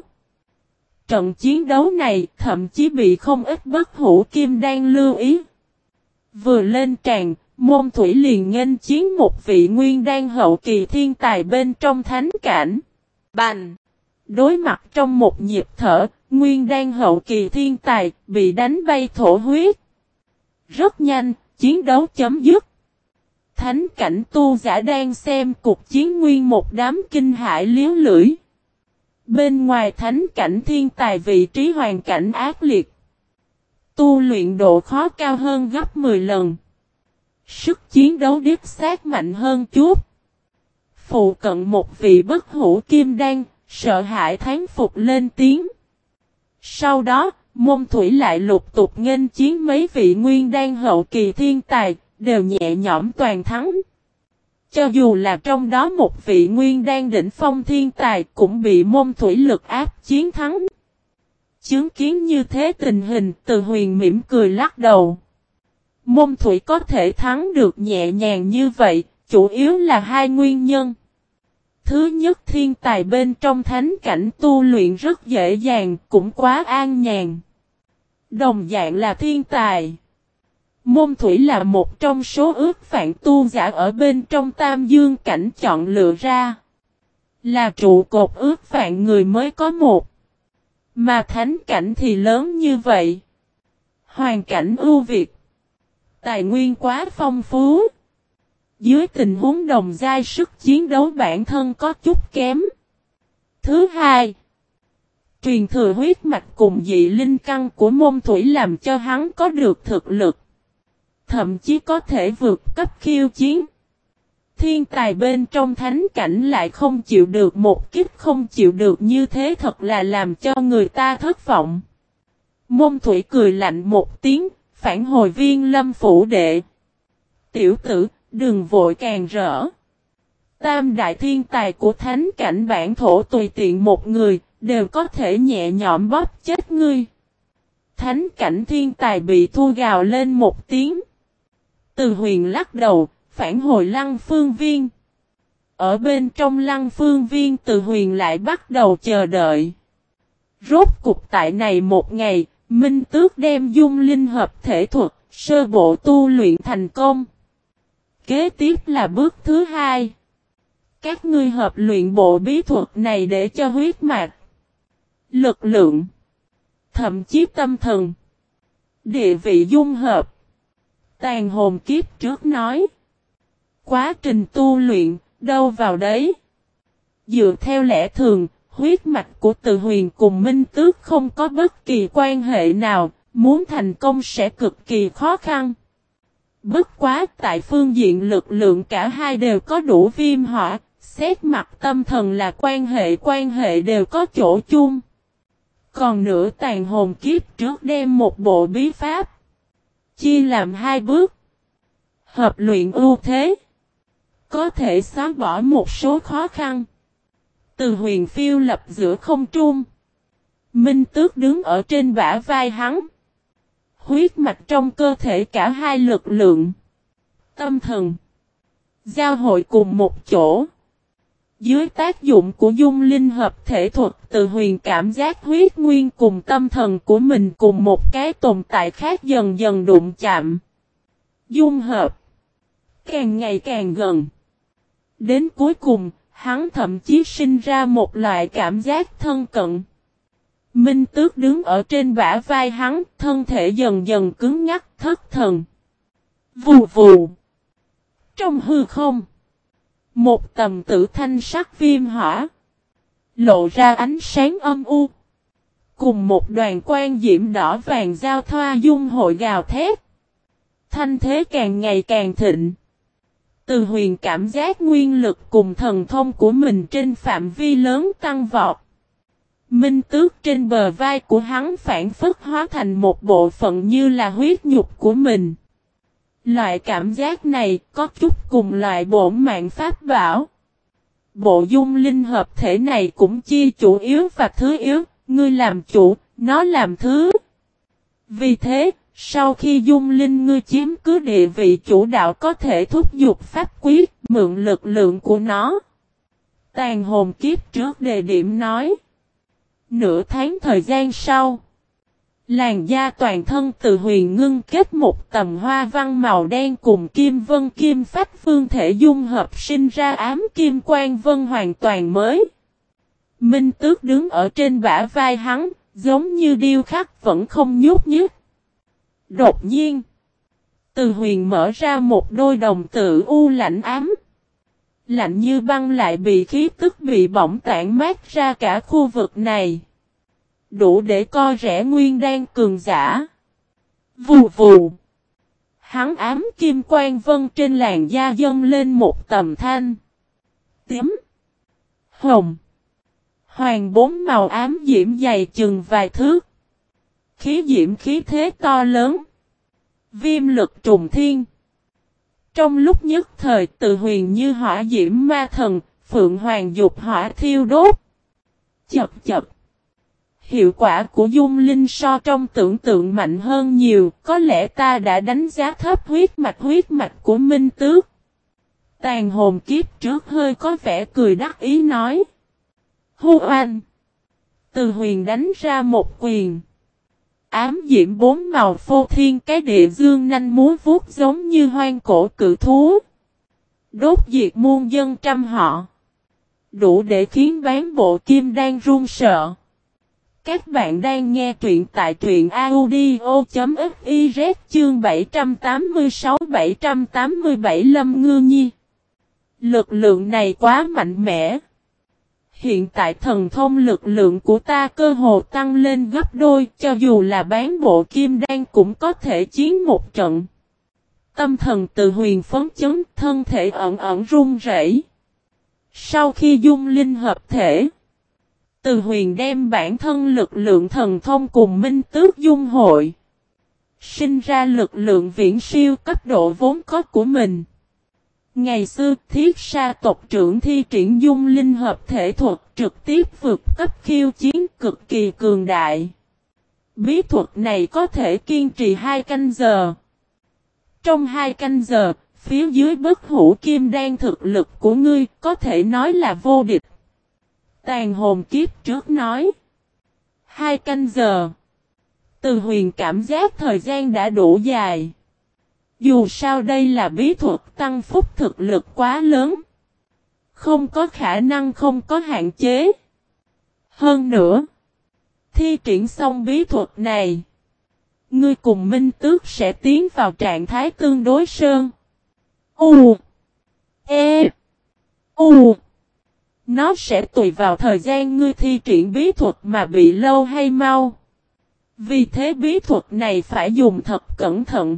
Trận chiến đấu này thậm chí bị không ít bất hủ kim đan lưu ý. Vừa lên tràn, Môn Thủy liền nghênh chiến một vị nguyên đan hậu kỳ thiên tài bên trong thánh cảnh. Bành! Đối mặt trong một nhịp thở, nguyên đan hậu kỳ thiên tài bị đánh bay thổ huyết. Rất nhanh, chiến đấu chấm dứt. Thánh cảnh tu giả đang xem cuộc chiến nguyên một đám kinh hãi liếu lưỡi. Bên ngoài thánh cảnh thiên tài vị trí hoàn cảnh ác liệt. Tu luyện độ khó cao hơn gấp mười lần. Sức chiến đấu điếp sát mạnh hơn chút. Phụ cận một vị bất hủ kim đan, sợ hãi thán phục lên tiếng. Sau đó, Môn Thủy lại lục tục nghênh chiến mấy vị nguyên đan hậu kỳ thiên tài, đều nhẹ nhõm toàn thắng. Cho dù là trong đó một vị nguyên đan đỉnh phong thiên tài cũng bị Môn Thủy lực áp chiến thắng. Chứng kiến như thế tình hình, Từ Huyền mỉm cười lắc đầu. Môn Thủy có thể thắng được nhẹ nhàng như vậy, chủ yếu là hai nguyên nhân. Thứ nhất, thiên tài bên trong thánh cảnh tu luyện rất dễ dàng, cũng quá an nhàn. Đồng dạng là thiên tài. Môn Thủy là một trong số ước vạn tu giả ở bên trong Tam Dương cảnh chọn lựa ra. Là trụ cột ước vạn người mới có một. Mà thánh cảnh thì lớn như vậy. Hoàn cảnh ưu việt. Tài nguyên quá phong phú. Dưới tình huống đồng giai sức chiến đấu bản thân có chút kém. Thứ hai, truyền thừa huyết mạch cùng dị linh căn của Môn Thủy làm cho hắn có được thực lực. Thậm chí có thể vượt cấp khiêu chiến. Thiên tài bên trong thánh cảnh lại không chịu được một kích không chịu được như thế thật là làm cho người ta thất vọng. Môn Thủy cười lạnh một tiếng, phản hồi Viên Lâm phủ đệ. Tiểu tử, đừng vội càng rỡ. Tam đại thiên tài của thánh cảnh bản thổ tùy tiện một người, đều có thể nhẹ nhõm bóp chết ngươi. Thánh cảnh thiên tài bị thu gào lên một tiếng. Từ Huyền lắc đầu, phản hồi Lăng Phương Viên. Ở bên trong Lăng Phương Viên Từ Huyền lại bắt đầu chờ đợi. Rốt cục tại này một ngày, Minh Tước đem dung linh hợp thể thuật, sơ bộ tu luyện thành công. Kế tiếp là bước thứ hai. Các ngươi hợp luyện bộ bí thuật này để cho huyết mạch, lực lượng, thậm chí tâm thần, địa vị dung hợp. Tàn hồn kiếp trước nói. Quá trình tu luyện, đâu vào đấy. Dựa theo lẽ thường, huyết mạch của Từ Huyền cùng Minh Tước không có bất kỳ quan hệ nào, muốn thành công sẽ cực kỳ khó khăn. Bất quá tại phương diện lực lượng cả hai đều có đủ viêm hỏa, xét mặt tâm thần là quan hệ quan hệ đều có chỗ chung. Còn nữa tàn hồn kiếp trước đem một bộ bí pháp, chia làm hai bước. Hợp luyện ưu thế, có thể xóa bỏ một số khó khăn. Từ Huyền phiêu lập giữa không trung. Minh Tước đứng ở trên bả vai hắn. Huyết mạch trong cơ thể cả hai lực lượng, tâm thần, giao hội cùng một chỗ. Dưới tác dụng của dung linh hợp thể thuật, Từ Huyền cảm giác huyết nguyên cùng tâm thần của mình cùng một cái tồn tại khác dần dần đụng chạm. Dung hợp, càng ngày càng gần. Đến cuối cùng, hắn thậm chí sinh ra một loại cảm giác thân cận. Minh Tước đứng ở trên bả vai hắn, thân thể dần dần cứng ngắc thất thần. Vù vù. Trong hư không, một tầm tử thanh sắc viêm hỏa, lộ ra ánh sáng âm u. Cùng một đoàn quang diễm đỏ vàng giao thoa dung hội gào thét. Thanh thế càng ngày càng thịnh. Từ Huyền cảm giác nguyên lực cùng thần thông của mình trên phạm vi lớn tăng vọt. Minh Tước trên bờ vai của hắn phản phất hóa thành một bộ phận như là huyết nhục của mình. Loại cảm giác này có chút cùng loại bổn mạng pháp bảo. Bộ dung linh hợp thể này cũng chia chủ yếu và thứ yếu, ngươi làm chủ, nó làm thứ. Vì thế, sau khi dung linh ngươi chiếm cứ địa vị chủ đạo có thể thúc giục pháp quyết, mượn lực lượng của nó. Tàn hồn kiếp trước đề điểm nói. Nửa tháng thời gian sau, làn da toàn thân Từ Huyền ngưng kết một tầm hoa văn màu đen cùng kim vân kim phách phương thể dung hợp sinh ra ám kim quang vân hoàn toàn mới. Minh Tước đứng ở trên bả vai hắn, giống như điêu khắc vẫn không nhúc nhích. Đột nhiên, Từ Huyền mở ra một đôi đồng tử u lạnh ám. Lạnh như băng lại bị khí tức bị bỏng tản mát ra cả khu vực này. Đủ để co rẽ nguyên đan cường giả. Vù vù. Hắn ám kim quang vân trên làn da dâng lên một tầm thanh. Tím. Hồng. Hoàng bốn màu ám diễm dày chừng vài thước. Khí diễm khí thế to lớn. Viêm lực trùng thiên. Trong lúc nhất thời Từ Huyền như hỏa diễm ma thần, phượng hoàng dục hỏa thiêu đốt. Chập chập. Hiệu quả của dung linh so trong tưởng tượng mạnh hơn nhiều, có lẽ ta đã đánh giá thấp huyết mạch huyết mạch của Minh Tước. Tàn hồn kiếp trước hơi có vẻ cười đắc ý nói. Hu oanh. Từ Huyền đánh ra một quyền. Ám diễm bốn màu phô thiên cái địa dương nanh múa vuốt giống như hoang cổ cự thú. Đốt diệt muôn dân trăm họ. Đủ để khiến bán bộ kim đan run sợ. Các bạn đang nghe truyện tại truyện audio.fiz chương bảy trăm tám mươi sáu bảy trăm tám mươi bảy Lâm Ngư Nhi. Lực lượng này quá mạnh mẽ. Hiện tại thần thông lực lượng của ta cơ hồ tăng lên gấp đôi, cho dù là bán bộ kim đan cũng có thể chiến một trận. Tâm thần Từ Huyền phấn chấn, thân thể ẩn ẩn run rẩy. Sau khi dung linh hợp thể, Từ Huyền đem bản thân lực lượng thần thông cùng Minh Tước dung hội, sinh ra lực lượng viễn siêu cấp độ vốn có của mình. Ngày xưa Thiết Sa tộc trưởng thi triển dung linh hợp thể thuật trực tiếp vượt cấp khiêu chiến cực kỳ cường đại. Bí thuật này có thể kiên trì hai canh giờ. Trong hai canh giờ, phía dưới bất hủ kim đan thực lực của ngươi có thể nói là vô địch. Tàn hồn kiếp trước nói. Hai canh giờ. Từ Huyền cảm giác thời gian đã đủ dài. Dù sao đây là bí thuật tăng phúc thực lực quá lớn. Không có khả năng không có hạn chế. Hơn nữa, thi triển xong bí thuật này, ngươi cùng Minh Tước sẽ tiến vào trạng thái tương đối sơn. U. E. U. Nó sẽ tùy vào thời gian ngươi thi triển bí thuật mà bị lâu hay mau. Vì thế bí thuật này phải dùng thật cẩn thận.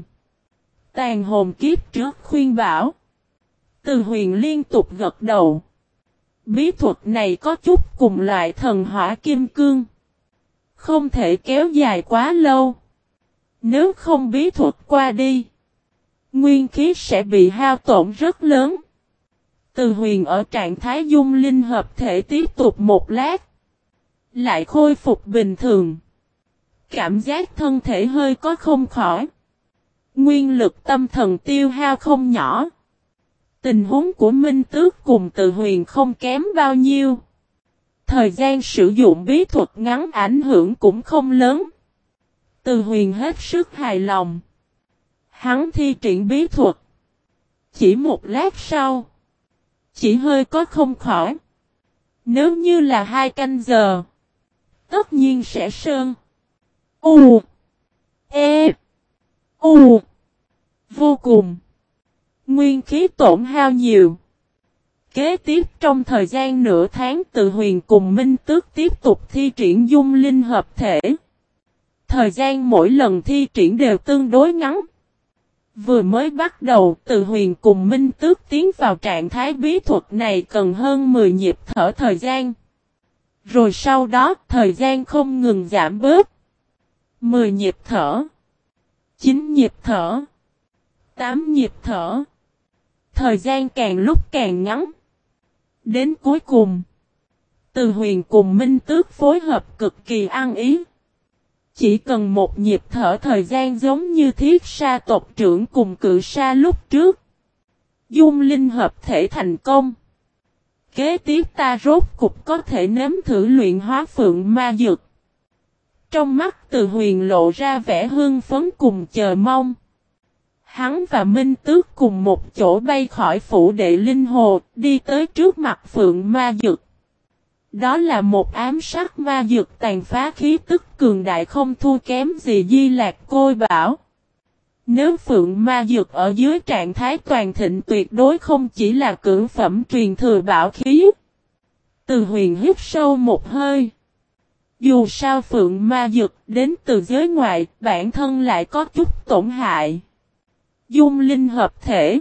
Tàn hồn kiếp trước khuyên bảo. Từ Huyền liên tục gật đầu. Bí thuật này có chút cùng loại thần hỏa kim cương. Không thể kéo dài quá lâu. Nếu không bí thuật qua đi, nguyên khí sẽ bị hao tổn rất lớn. Từ Huyền ở trạng thái dung linh hợp thể tiếp tục một lát. Lại khôi phục bình thường. Cảm giác thân thể hơi có không khỏi. Nguyên lực tâm thần tiêu hao không nhỏ. Tình huống của Minh Tước cùng Từ Huyền không kém bao nhiêu. Thời gian sử dụng bí thuật ngắn ảnh hưởng cũng không lớn. Từ Huyền hết sức hài lòng. Hắn thi triển bí thuật. Chỉ một lát sau. Chỉ hơi có không khỏi. Nếu như là hai canh giờ. Tất nhiên sẽ sơn. U. E. U. Vô cùng. Nguyên khí tổn hao nhiều. Kế tiếp trong thời gian nửa tháng Từ Huyền cùng Minh Tước tiếp tục thi triển dung linh hợp thể. Thời gian mỗi lần thi triển đều tương đối ngắn. Vừa mới bắt đầu Từ Huyền cùng Minh Tước tiến vào trạng thái bí thuật này cần hơn mười nhịp thở thời gian. Rồi sau đó thời gian không ngừng giảm bớt. mười nhịp thở. chín nhịp thở. tám nhịp thở. Thời gian càng lúc càng ngắn. Đến cuối cùng, Từ Huyền cùng Minh Tước phối hợp cực kỳ ăn ý. Chỉ cần một nhịp thở thời gian giống như Thiết Sa tộc trưởng cùng Cự Sa lúc trước. Dung linh hợp thể thành công. Kế tiếp ta rốt cục có thể nếm thử luyện hóa phượng ma dược. Trong mắt Từ Huyền lộ ra vẻ hưng phấn cùng chờ mong. Hắn và Minh Tước cùng một chỗ bay khỏi phủ đệ linh hồ, đi tới trước mặt phượng ma dược. Đó là một ám sắc ma dược tàn phá khí tức cường đại không thua kém gì Di Lạc Côi Bảo. Nếu phượng ma dược ở dưới trạng thái toàn thịnh tuyệt đối không chỉ là cưỡng phẩm truyền thừa bảo khí. Từ Huyền hít sâu một hơi. Dù sao phượng ma dược đến từ giới ngoại, bản thân lại có chút tổn hại. Dung linh hợp thể.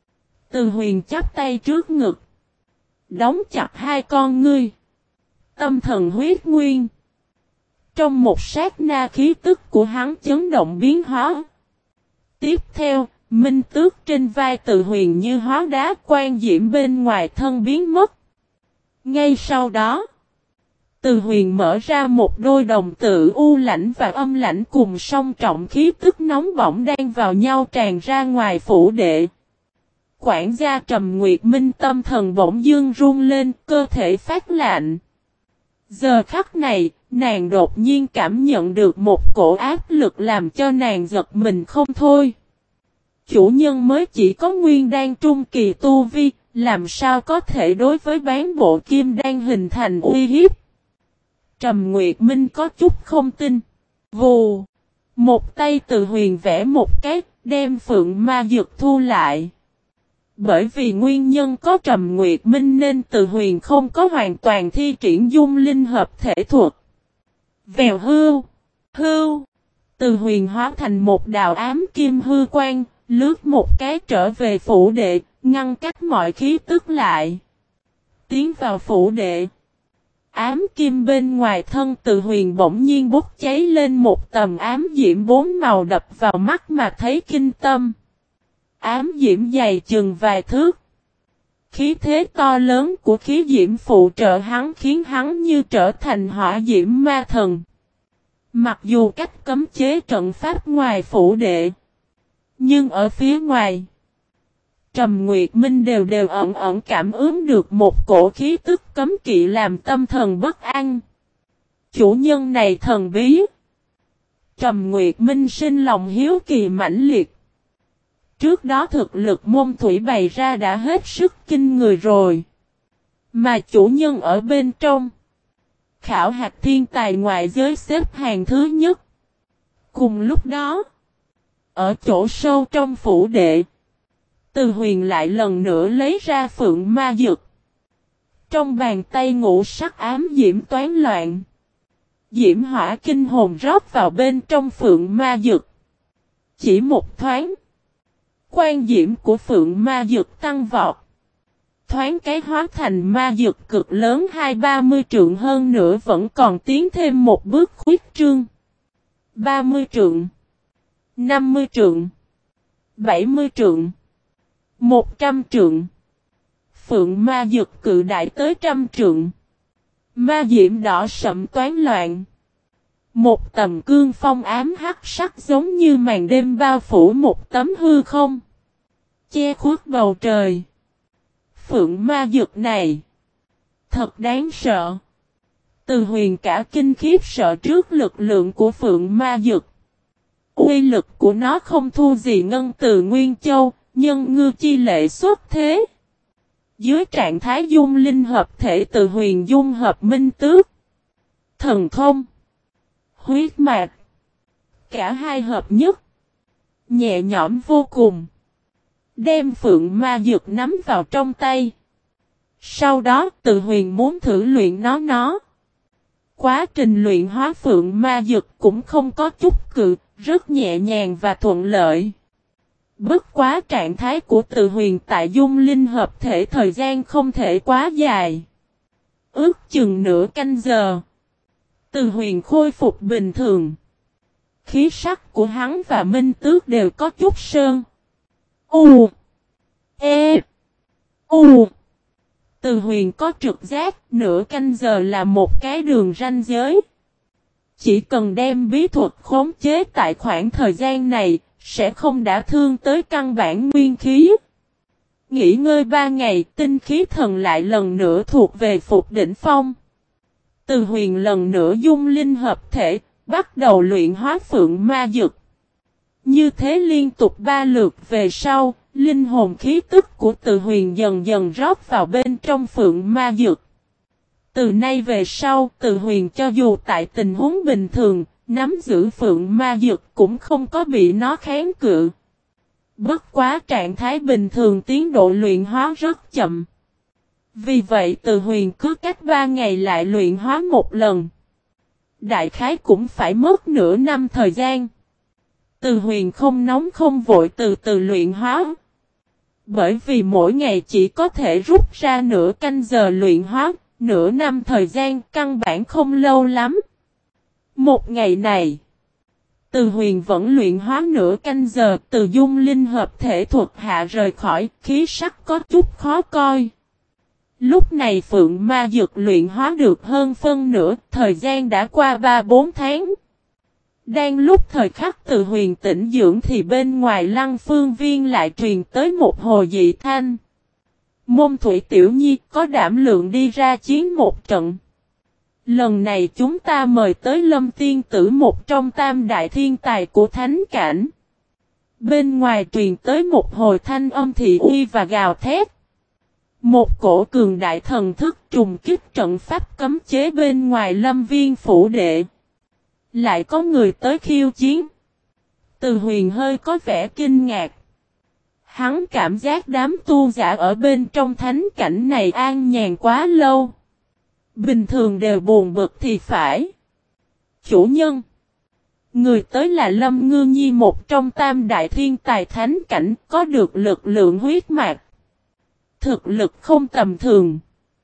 Từ Huyền chắp tay trước ngực. Đóng chặt hai con ngươi. Tâm thần huyết nguyên. Trong một sát na khí tức của hắn chấn động biến hóa. Tiếp theo, Minh Tước trên vai Từ Huyền như hóa đá quan diễm bên ngoài thân biến mất. Ngay sau đó, Từ Huyền mở ra một đôi đồng tử u lãnh và âm lãnh cùng song trọng khí tức nóng bỏng đang vào nhau tràn ra ngoài phủ đệ. Quản gia Trầm Nguyệt Minh tâm thần bỗng dưng run lên, cơ thể phát lạnh. Giờ khắc này, nàng đột nhiên cảm nhận được một cổ áp lực làm cho nàng giật mình không thôi. Chủ nhân mới chỉ có nguyên đan trung kỳ tu vi, làm sao có thể đối với bán bộ kim đan hình thành uy hiếp. Trầm Nguyệt Minh có chút không tin. Vù! Một tay Từ Huyền vẽ một cái, đem phượng ma dược thu lại. Bởi vì nguyên nhân có Trầm Nguyệt Minh nên Từ Huyền không có hoàn toàn thi triển dung linh hợp thể thuật. Vèo hưu! Hưu! Từ Huyền hóa thành một đạo ám kim hư quan, lướt một cái trở về phủ đệ, ngăn cách mọi khí tức lại. Tiến vào phủ đệ. Ám kim bên ngoài thân Từ Huyền bỗng nhiên bốc cháy lên một tầm ám diễm bốn màu đập vào mắt mà thấy kinh tâm. Ám diễm dày chừng vài thước. Khí thế to lớn của khí diễm phụ trợ hắn khiến hắn như trở thành hỏa diễm ma thần. Mặc dù cách cấm chế trận pháp ngoài phủ đệ, nhưng ở phía ngoài, Trầm Nguyệt Minh đều đều ẩn ẩn cảm ứng được một cổ khí tức cấm kỵ làm tâm thần bất an. Chủ nhân này thần bí. Trầm Nguyệt Minh sinh lòng hiếu kỳ mãnh liệt. Trước đó thực lực môn thủy bày ra đã hết sức kinh người rồi. Mà chủ nhân ở bên trong. Khảo hạch thiên tài ngoại giới xếp hàng thứ nhất. Cùng lúc đó. Ở chỗ sâu trong phủ đệ. Từ Huyền lại lần nữa lấy ra phượng ma dược. Trong bàn tay ngũ sắc ám diễm toán loạn. Diễm hỏa kinh hồn rót vào bên trong phượng ma dược. Chỉ một thoáng. Quan diễm của phượng ma dược tăng vọt. Thoáng cái hóa thành ma dược cực lớn hai ba mươi trượng hơn nữa vẫn còn tiến thêm một bước khuyết trương. ba mươi trượng. năm mươi trượng. bảy mươi trượng. một trăm trượng. Phượng ma dược cự đại tới trăm trượng. Ma diễm đỏ sậm toán loạn. Một tầm cương phong ám hắc sắc giống như màn đêm bao phủ một tấm hư không. Che khuất bầu trời. Phượng ma dược này. Thật đáng sợ. Từ Huyền cả kinh khiếp sợ trước lực lượng của phượng ma dược. Uy lực của nó không thua gì ngân từ Nguyên Châu, nhân ngư chi lệ xuất thế. Dưới trạng thái dung linh hợp thể Từ Huyền dung hợp minh tước. Thần thông. Huyết mạch. Cả hai hợp nhất. Nhẹ nhõm vô cùng. Đem phượng ma dược nắm vào trong tay. Sau đó Từ Huyền muốn thử luyện nó nó. Quá trình luyện hóa phượng ma dược cũng không có chút cự, rất nhẹ nhàng và thuận lợi. Bất quá trạng thái của Từ Huyền tại dung linh hợp thể thời gian không thể quá dài. Ước chừng nửa canh giờ. Từ Huyền khôi phục bình thường. Khí sắc của hắn và Minh Tước đều có chút sơn. U. E. U. Từ Huyền có trực giác, nửa canh giờ là một cái đường ranh giới. Chỉ cần đem bí thuật khống chế tại khoảng thời gian này, sẽ không đả thương tới căn bản nguyên khí. Nghỉ ngơi ba ngày, tinh khí thần lại lần nữa thuộc về Phục Đỉnh Phong. Từ Huyền lần nữa dung linh hợp thể, bắt đầu luyện hóa phượng ma dược. Như thế liên tục ba lượt về sau, linh hồn khí tức của Từ Huyền dần dần rót vào bên trong phượng ma dược. Từ nay về sau, Từ Huyền cho dù tại tình huống bình thường, nắm giữ phượng ma dược cũng không có bị nó kháng cự. Bất quá trạng thái bình thường tiến độ luyện hóa rất chậm. Vì vậy Từ Huyền cứ cách ba ngày lại luyện hóa một lần. Đại khái cũng phải mất nửa năm thời gian. Từ Huyền không nóng không vội từ từ luyện hóa. Bởi vì mỗi ngày chỉ có thể rút ra nửa canh giờ luyện hóa, nửa năm thời gian căn bản không lâu lắm. Một ngày này, Từ Huyền vẫn luyện hóa nửa canh giờ, từ dung linh hợp thể thuật hạ rời khỏi, khí sắc có chút khó coi. Lúc này phượng ma dược luyện hóa được hơn phân nửa, thời gian đã qua ba bốn tháng. Đang lúc thời khắc Từ Huyền tĩnh dưỡng thì bên ngoài Lăng Phương Viên lại truyền tới một hồi dị thanh. Môn Thủy Tiểu Nhi có đảm lượng đi ra chiến một trận. Lần này chúng ta mời tới Lâm Tiên Tử, một trong tam đại thiên tài của thánh cảnh. Bên ngoài truyền tới một hồi thanh âm thị uy và gào thét. Một cổ cường đại thần thức trùng kích trận pháp cấm chế bên ngoài Lâm Viên phủ đệ. Lại có người tới khiêu chiến. Từ Huyền hơi có vẻ kinh ngạc. Hắn cảm giác đám tu giả ở bên trong thánh cảnh này an nhàn quá lâu. Bình thường đều buồn bực thì phải. Chủ nhân. Người tới là Lâm Ngư Nhi, một trong tam đại thiên tài thánh cảnh, có được lực lượng huyết mạch. Thực lực không tầm thường.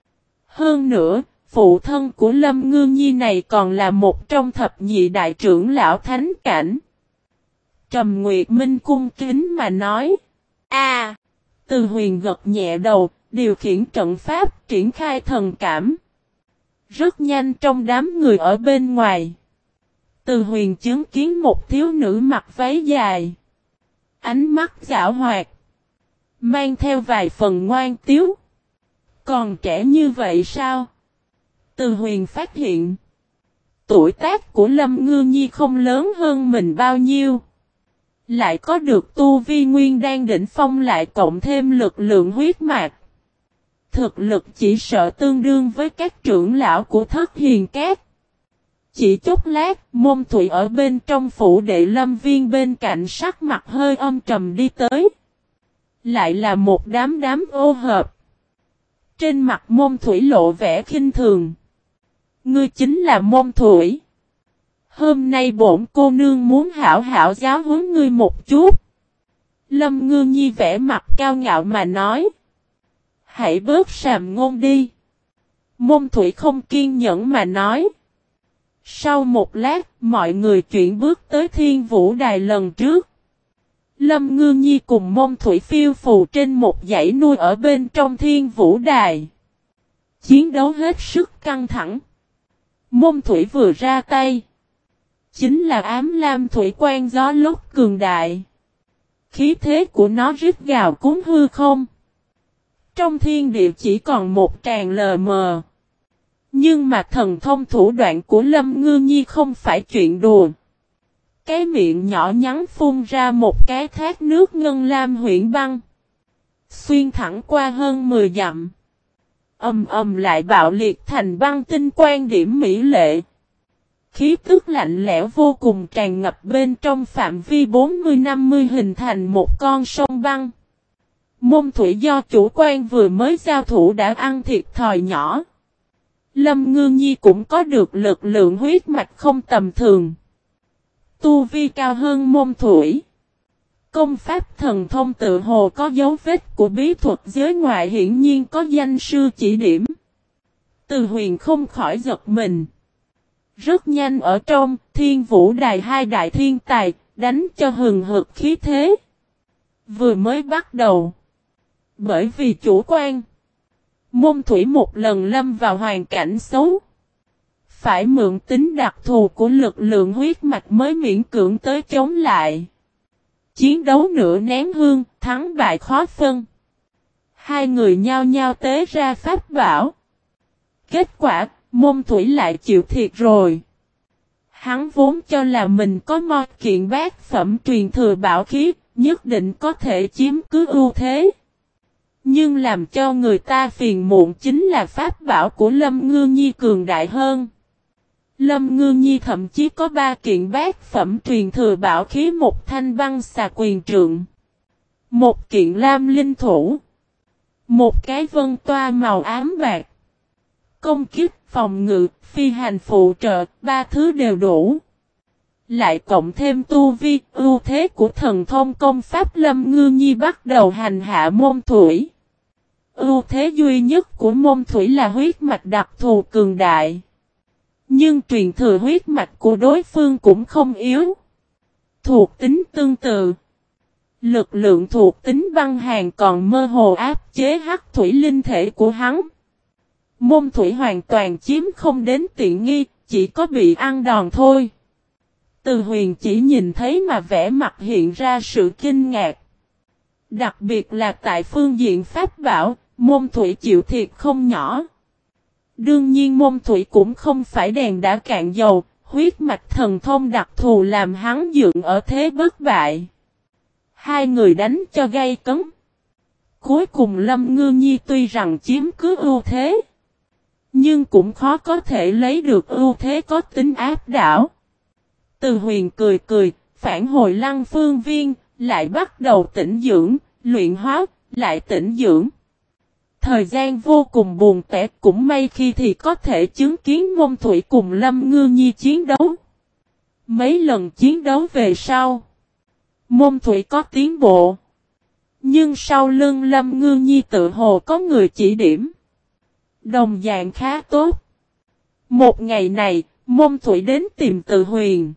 Hơn nữa, phụ thân của Lâm Ngư Nhi này còn là một trong thập nhị đại trưởng lão thánh cảnh. Trầm Nguyệt Minh cung kính mà nói. A. À, Từ Huyền gật nhẹ đầu, điều khiển trận pháp, triển khai thần cảm. Rất nhanh trong đám người ở bên ngoài. Từ Huyền chứng kiến một thiếu nữ mặc váy dài. Ánh mắt giảo hoạt. Mang theo vài phần ngoan tiếu. Còn trẻ như vậy sao? Từ Huyền phát hiện. Tuổi tác của Lâm Ngư Nhi không lớn hơn mình bao nhiêu. Lại có được tu vi nguyên đan đỉnh phong, lại cộng thêm lực lượng huyết mạch. Thực lực chỉ sợ tương đương với các trưởng lão của Thất Hiền Cát. Chỉ chốc lát, Môn Thủy ở bên trong phủ đệ Lâm Viên bên cạnh sắc mặt hơi âm trầm đi tới. Lại là một đám đám ô hợp. Trên mặt Môn Thủy lộ vẻ khinh thường. Ngươi chính là Môn Thủy. Hôm nay bổn cô nương muốn hảo hảo giáo huấn ngươi một chút. Lâm Ngư Nhi vẻ mặt cao ngạo mà nói. Hãy bớt sàm ngôn đi. Môn Thủy không kiên nhẫn mà nói. Sau một lát, mọi người chuyển bước tới Thiên Vũ Đài lần trước. Lâm Ngư Nhi cùng Môn Thủy phiêu phù trên một dãy núi ở bên trong Thiên Vũ Đài. Chiến đấu hết sức căng thẳng. Môn Thủy vừa ra tay. Chính là ám lam thủy quan gió lốc cường đại. Khí thế của nó rít gào cuốn hư không. Trong thiên địa chỉ còn một tràng lờ mờ. Nhưng mà thần thông thủ đoạn của Lâm Ngư Nhi không phải chuyện đùa. Cái miệng nhỏ nhắn phun ra một cái thác nước ngân lam huyễn băng. Xuyên thẳng qua hơn mười dặm. Ầm ầm lại bạo liệt thành băng tinh quan điểm mỹ lệ. Khí tức lạnh lẽo vô cùng tràn ngập bên trong phạm vi bốn mươi năm mươi hình thành một con sông băng. Môn Thủy do chủ quan vừa mới giao thủ đã ăn thiệt thòi nhỏ. Lâm Ngư Nhi cũng có được lực lượng huyết mạch không tầm thường. Tu vi cao hơn Môn Thủy. Công pháp thần thông tự hồ có dấu vết của bí thuật giới ngoại hiển nhiên có danh sư chỉ điểm. Từ Huyền không khỏi giật mình. Rất nhanh ở trong Thiên Vũ Đài hai đại thiên tài đánh cho hừng hực khí thế. Vừa mới bắt đầu. Bởi vì chủ quan. Môn Thủy một lần lâm vào hoàn cảnh xấu. Phải mượn tính đặc thù của lực lượng huyết mạch mới miễn cưỡng tới chống lại. Chiến đấu nửa nén hương, thắng bại khó phân. Hai người nhao nhao tế ra pháp bảo. Kết quả, Môn Thủy lại chịu thiệt rồi. Hắn vốn cho là mình có một kiện bát phẩm truyền thừa bảo khí, nhất định có thể chiếm cứ ưu thế. Nhưng làm cho người ta phiền muộn chính là pháp bảo của Lâm Ngư Nhi cường đại hơn. Lâm Ngư Nhi thậm chí có ba kiện bát phẩm truyền thừa bảo khí, một thanh băng xà quyền trượng, một kiện lam linh thủ, một cái vân toa màu ám bạc. Công kích, phòng ngự, phi hành phụ trợ, ba thứ đều đủ. Lại cộng thêm tu vi, ưu thế của thần thông công pháp, Lâm Ngư Nhi bắt đầu hành hạ Môn Thủy. Ưu thế duy nhất của Môn Thủy là huyết mạch đặc thù cường đại. Nhưng truyền thừa huyết mạch của đối phương cũng không yếu. Thuộc tính tương tự. Lực lượng thuộc tính băng hàn còn mơ hồ áp chế hắc thủy linh thể của hắn. Môn Thủy hoàn toàn chiếm không đến tiện nghi, chỉ có bị ăn đòn thôi. Từ Huyền chỉ nhìn thấy mà vẻ mặt hiện ra sự kinh ngạc. Đặc biệt là tại phương diện pháp bảo, Môn Thủy chịu thiệt không nhỏ. Đương nhiên Môn Thủy cũng không phải đèn đã cạn dầu, huyết mạch thần thông đặc thù làm hắn dựng ở thế bất bại. Hai người đánh cho gay cấn. Cuối cùng Lâm Ngư Nhi tuy rằng chiếm cứ ưu thế, nhưng cũng khó có thể lấy được ưu thế có tính áp đảo. Từ Huyền cười cười, phản hồi Lăng Phương Viên, lại bắt đầu tĩnh dưỡng, luyện hóa, lại tĩnh dưỡng. Thời gian vô cùng buồn tẻ, cũng may khi thì có thể chứng kiến Môn Thủy cùng Lâm Ngư Nhi chiến đấu. Mấy lần chiến đấu về sau, Môn Thủy có tiến bộ. Nhưng sau lưng Lâm Ngư Nhi tự hồ có người chỉ điểm. Đồng dạng khá tốt. Một ngày này, Môn Thủy đến tìm Từ Huyền.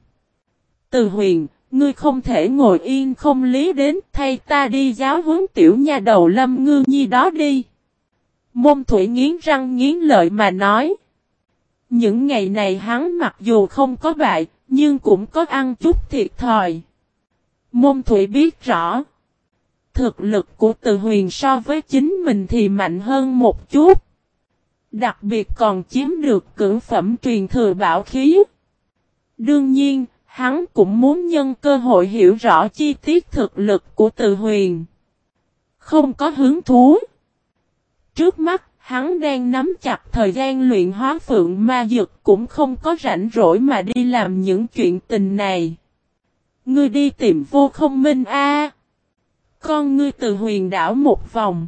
Từ Huyền, ngươi không thể ngồi yên không lý đến, thay ta đi giáo huấn tiểu nha đầu Lâm Ngư Nhi đó đi. Môn Thủy nghiến răng nghiến lợi mà nói. Những ngày này hắn mặc dù không có bại, nhưng cũng có ăn chút thiệt thòi. Môn Thủy biết rõ. Thực lực của Từ Huyền so với chính mình thì mạnh hơn một chút. Đặc biệt còn chiếm được cửu phẩm truyền thừa bảo khí. Đương nhiên, hắn cũng muốn nhân cơ hội hiểu rõ chi tiết thực lực của Từ Huyền. Không có hứng thú. trước mắt, hắn đang nắm chặt thời gian luyện hóa phượng ma dược cũng không có rảnh rỗi mà đi làm những chuyện tình này. Ngươi đi tìm Vô Không Minh a. Con ngươi từ huyền đảo một vòng.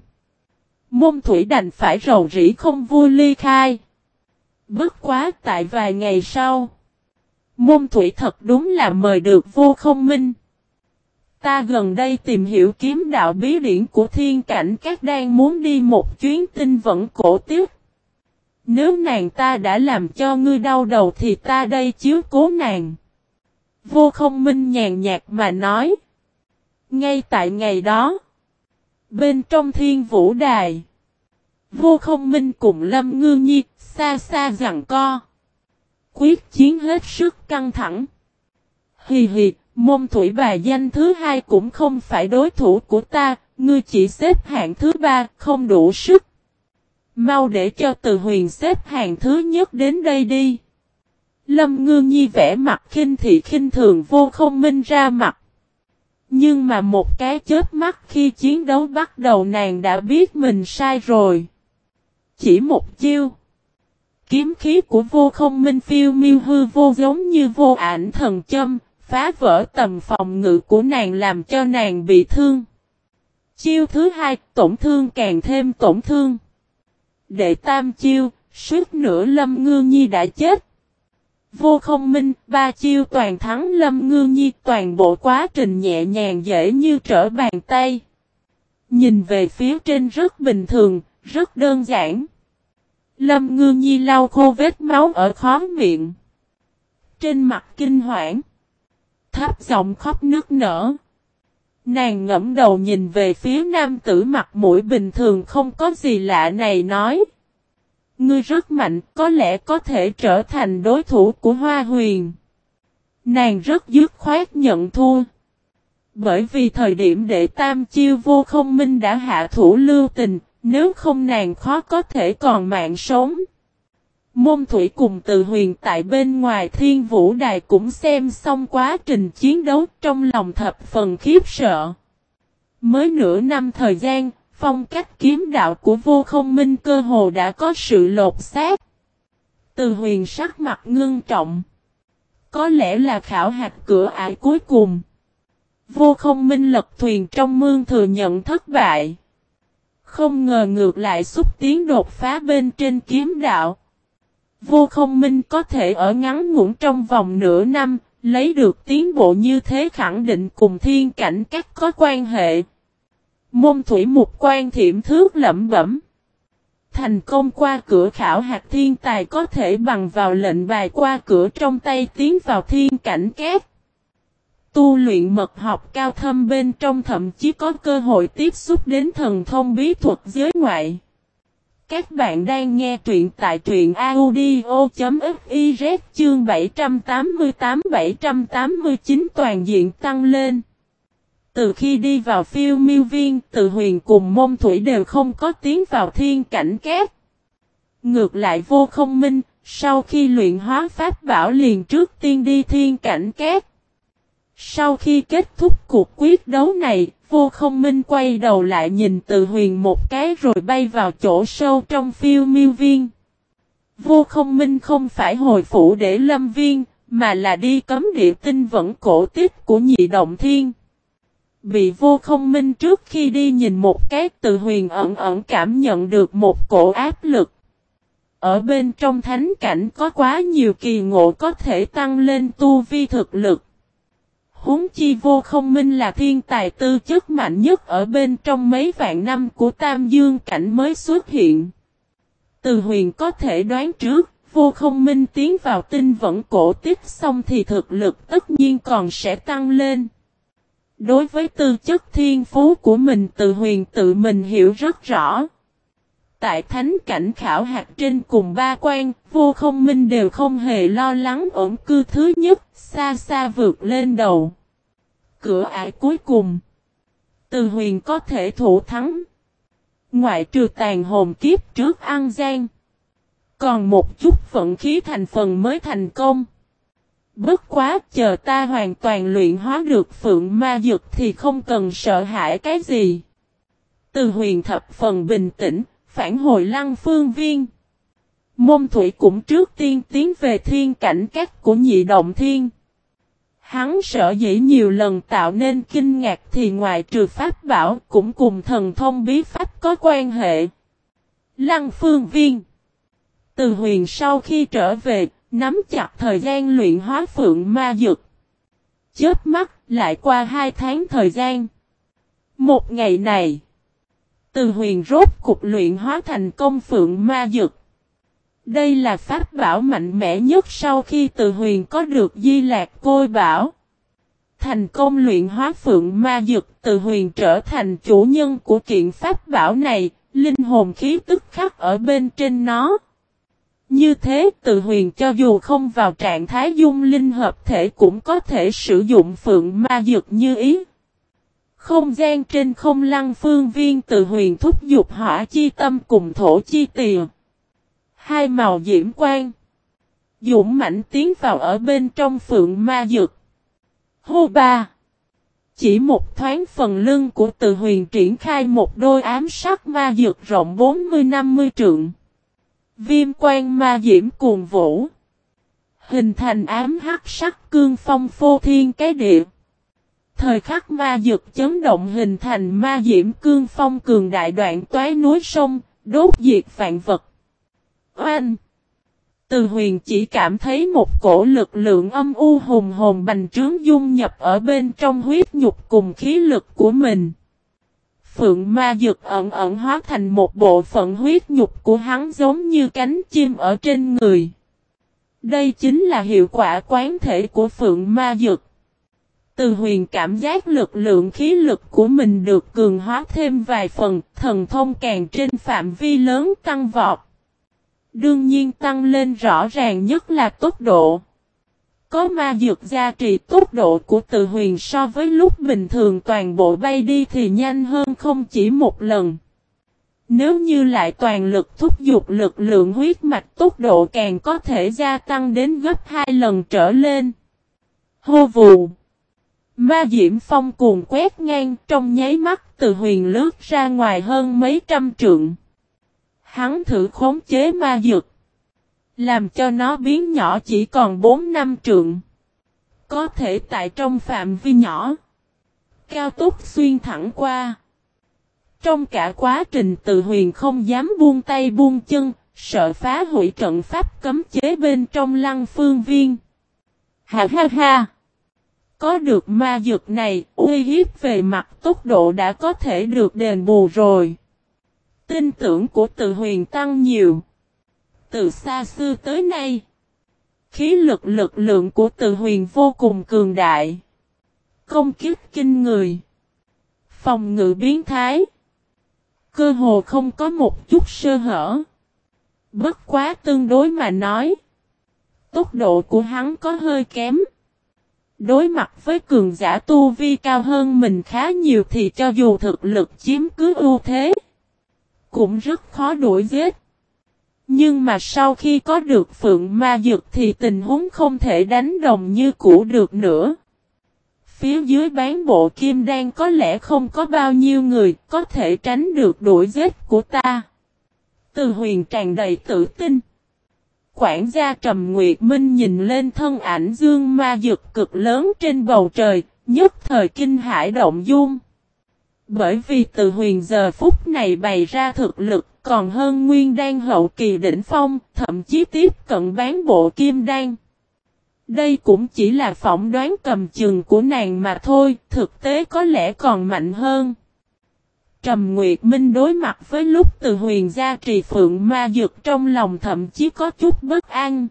Môn Thủy đành phải rầu rĩ không vui ly khai. Bất quá tại vài ngày sau. Môn Thủy thật đúng là mời được Vô Không Minh. Ta gần đây tìm hiểu kiếm đạo bí điển của thiên cảnh các đang muốn đi một chuyến tinh vẫn cổ tiếp. Nếu nàng ta đã làm cho ngươi đau đầu thì ta đây chiếu cố nàng. Vô Không Minh nhàn nhạt mà nói. Ngay tại ngày đó. Bên trong Thiên Vũ Đài. Vô Không Minh cùng Lâm Ngư Nhi xa xa giằng co. Quyết chiến hết sức căng thẳng. Hì hì, môn thủy bài danh thứ hai cũng không phải đối thủ của ta, ngươi chỉ xếp hạng thứ ba, không đủ sức. Mau để cho Từ Huyền xếp hạng thứ nhất đến đây đi. Lâm Ngư Nhi vẽ mặt khinh thị khinh thường Vô Không Minh ra mặt. Nhưng mà một cái chớp mắt khi chiến đấu bắt đầu nàng đã biết mình sai rồi. Chỉ một chiêu. Kiếm khí của Vô Không Minh phiêu miêu hư vô giống như vô ảnh thần châm, phá vỡ tầm phòng ngự của nàng làm cho nàng bị thương. Chiêu thứ hai, tổn thương càng thêm tổn thương. Đệ tam chiêu, suýt nữa Lâm Ngư Nhi đã chết. Vô Không Minh, ba chiêu toàn thắng Lâm Ngư Nhi, toàn bộ quá trình nhẹ nhàng dễ như trở bàn tay. Nhìn về phía trên rất bình thường, rất đơn giản. Lâm Ngư Nhi lau khô vết máu ở khóe miệng. Trên mặt kinh hoảng. Thấp giọng khóc nức nở. Nàng ngẫm đầu nhìn về phía nam tử mặt mũi bình thường không có gì lạ này nói. Ngươi rất mạnh, có lẽ có thể trở thành đối thủ của Hoa Huyền. Nàng rất dứt khoát nhận thua. Bởi vì thời điểm đệ tam chiêu Vô Không Minh đã hạ thủ lưu tình, nếu không nàng khó có thể còn mạng sống. Môn Thủy cùng Từ Huyền tại bên ngoài Thiên Vũ Đài cũng xem xong quá trình chiến đấu trong lòng thập phần khiếp sợ. Mới nửa năm thời gian, phong cách kiếm đạo của Vô Không Minh cơ hồ đã có sự lột xác. Từ Huyền sắc mặt ngưng trọng. Có lẽ là khảo hạch cửa ải cuối cùng. Vô Không Minh lật thuyền trong mương thừa nhận thất bại. Không ngờ ngược lại xúc tiến đột phá bên trên kiếm đạo. Vô Không Minh có thể ở ngắn ngủn trong vòng nửa năm, lấy được tiến bộ như thế khẳng định cùng thiên cảnh các có quan hệ. Môn Thủy một quan thiểm thước lẩm bẩm. Thành công qua cửa khảo hạt thiên tài có thể bằng vào lệnh bài qua cửa trong tay tiến vào thiên cảnh két. Tu luyện mật học cao thâm bên trong thậm chí có cơ hội tiếp xúc đến thần thông bí thuật giới ngoại. Các bạn đang nghe truyện tại truyện audio chấm fiz chương bảy trăm tám mươi tám bảy trăm tám mươi chín toàn diện tăng lên. Từ khi đi vào phiêu miêu viên, Từ Huyền cùng Môn Thủy đều không có tiến vào thiên cảnh két. Ngược lại Vô Không Minh, sau khi luyện hóa pháp bảo liền trước tiên đi thiên cảnh két. Sau khi kết thúc cuộc quyết đấu này, Vô Không Minh quay đầu lại nhìn Từ Huyền một cái rồi bay vào chỗ sâu trong phiêu miêu viên. Vô Không Minh không phải hồi phủ để lâm viên, mà là đi cấm địa tinh vẫn cổ tích của Nhị Động Thiên. Bị Vô Không Minh trước khi đi nhìn một cái, Từ Huyền ẩn ẩn cảm nhận được một cổ áp lực. Ở bên trong thánh cảnh có quá nhiều kỳ ngộ có thể tăng lên tu vi thực lực. Huống chi Vô Không Minh là thiên tài tư chất mạnh nhất ở bên trong mấy vạn năm của Tam Dương cảnh mới xuất hiện. Từ Huyền có thể đoán trước, Vô Không Minh tiến vào tinh vẫn cổ tích xong thì thực lực tất nhiên còn sẽ tăng lên. Đối với tư chất thiên phú của mình Từ Huyền tự mình hiểu rất rõ. Tại thánh cảnh khảo hạt trên cùng ba quan, Vô Không Minh đều không hề lo lắng ổn cư thứ nhất, xa xa vượt lên đầu. Cửa ải cuối cùng, Từ Huyền có thể thủ thắng. Ngoại trừ tàn hồn kiếp trước ăn gian. Còn một chút vận khí thành phần mới thành công. Bất quá chờ ta hoàn toàn luyện hóa được phượng ma dược thì không cần sợ hãi cái gì. Từ Huyền thập phần bình tĩnh, phản hồi Lăng Phương Viên. Môn Thủy cũng trước tiên tiến về thiên cảnh các của Nhị Động Thiên. Hắn sở dĩ nhiều lần tạo nên kinh ngạc thì ngoài trừ pháp bảo cũng cùng thần thông bí pháp có quan hệ. Lăng Phương Viên. Từ Huyền sau khi trở về, nắm chặt thời gian luyện hóa phượng ma dược. Chớp mắt, lại qua hai tháng thời gian. Một ngày này, Từ Huyền rốt cục luyện hóa thành công phượng ma dược. Đây là pháp bảo mạnh mẽ nhất sau khi Từ Huyền có được Di Lạc Côi Bảo. Thành công luyện hóa phượng ma dược, Từ Huyền trở thành chủ nhân của kiện pháp bảo này, linh hồn khí tức khắc ở bên trên nó. Như thế Từ Huyền cho dù không vào trạng thái dung linh hợp thể cũng có thể sử dụng phượng ma dược như ý. Không gian trên không Lăng Phương Viên Từ Huyền thúc giục hỏa chi tâm cùng thổ chi tìa. Hai màu diễm quang. Dũng mãnh tiến vào ở bên trong phượng ma dược. Hô ba. Chỉ một thoáng phần lưng của Từ Huyền triển khai một đôi ám sắc ma dược rộng bốn mươi năm mươi trượng. Viêm quang ma diễm cuồng vũ. Hình thành ám hắc sắc cương phong phô thiên cái địa. Thời khắc ma dược chấn động hình thành ma diễm cương phong cường đại đoạn toái núi sông, đốt diệt vạn vật. Oanh! Từ Huyền chỉ cảm thấy một cổ lực lượng âm u hùng hồn bành trướng dung nhập ở bên trong huyết nhục cùng khí lực của mình. Phượng ma dược ẩn ẩn hóa thành một bộ phận huyết nhục của hắn giống như cánh chim ở trên người. Đây chính là hiệu quả quán thể của phượng ma dược. Từ Huyền cảm giác lực lượng khí lực của mình được cường hóa thêm vài phần, thần thông càng trên phạm vi lớn tăng vọt. Đương nhiên tăng lên rõ ràng nhất là tốc độ. Có ma dược gia trì tốc độ của Từ Huyền so với lúc bình thường toàn bộ bay đi thì nhanh hơn không chỉ một lần. Nếu như lại toàn lực thúc giục lực lượng huyết mạch tốc độ càng có thể gia tăng đến gấp hai lần trở lên. Hô vù. Ma diễm phong cuồng quét ngang trong nháy mắt Từ Huyền lướt ra ngoài hơn mấy trăm trượng. Hắn thử khống chế ma dược. Làm cho nó biến nhỏ chỉ còn bốn năm trượng. Có thể tại trong phạm vi nhỏ. Cao tốc xuyên thẳng qua. Trong cả quá trình Từ Huyền không dám buông tay buông chân, sợ phá hủy trận pháp cấm chế bên trong Lăng Phương Viên. Ha ha ha! Có được ma dược này, uy hiếp về mặt tốc độ đã có thể được đền bù rồi. Tin tưởng của Từ Huyền tăng nhiều. Từ xa xưa tới nay, khí lực lực lượng của Từ Huyền vô cùng cường đại. Công kích kinh người. Phòng ngự biến thái. Cơ hồ không có một chút sơ hở. Bất quá tương đối mà nói, tốc độ của hắn có hơi kém. Đối mặt với cường giả tu vi cao hơn mình khá nhiều thì cho dù thực lực chiếm cứ ưu thế, cũng rất khó đuổi giết. Nhưng mà sau khi có được phượng ma dược thì tình huống không thể đánh đồng như cũ được nữa. Phía dưới bán bộ kim đan có lẽ không có bao nhiêu người có thể tránh được đuổi giết của ta. Từ Huyền tràn đầy tự tin. Quản gia Trầm Nguyệt Minh nhìn lên thân ảnh dương ma dược cực lớn trên bầu trời, nhất thời kinh hải động dung. Bởi vì Từ Huyền giờ phút này bày ra thực lực còn hơn nguyên đan hậu kỳ đỉnh phong, thậm chí tiếp cận bán bộ kim đan. Đây cũng chỉ là phỏng đoán cầm chừng của nàng mà thôi, thực tế có lẽ còn mạnh hơn. Trầm Nguyệt Minh đối mặt với lúc Từ Huyền gia trì phượng ma dược trong lòng thậm chí có chút bất an.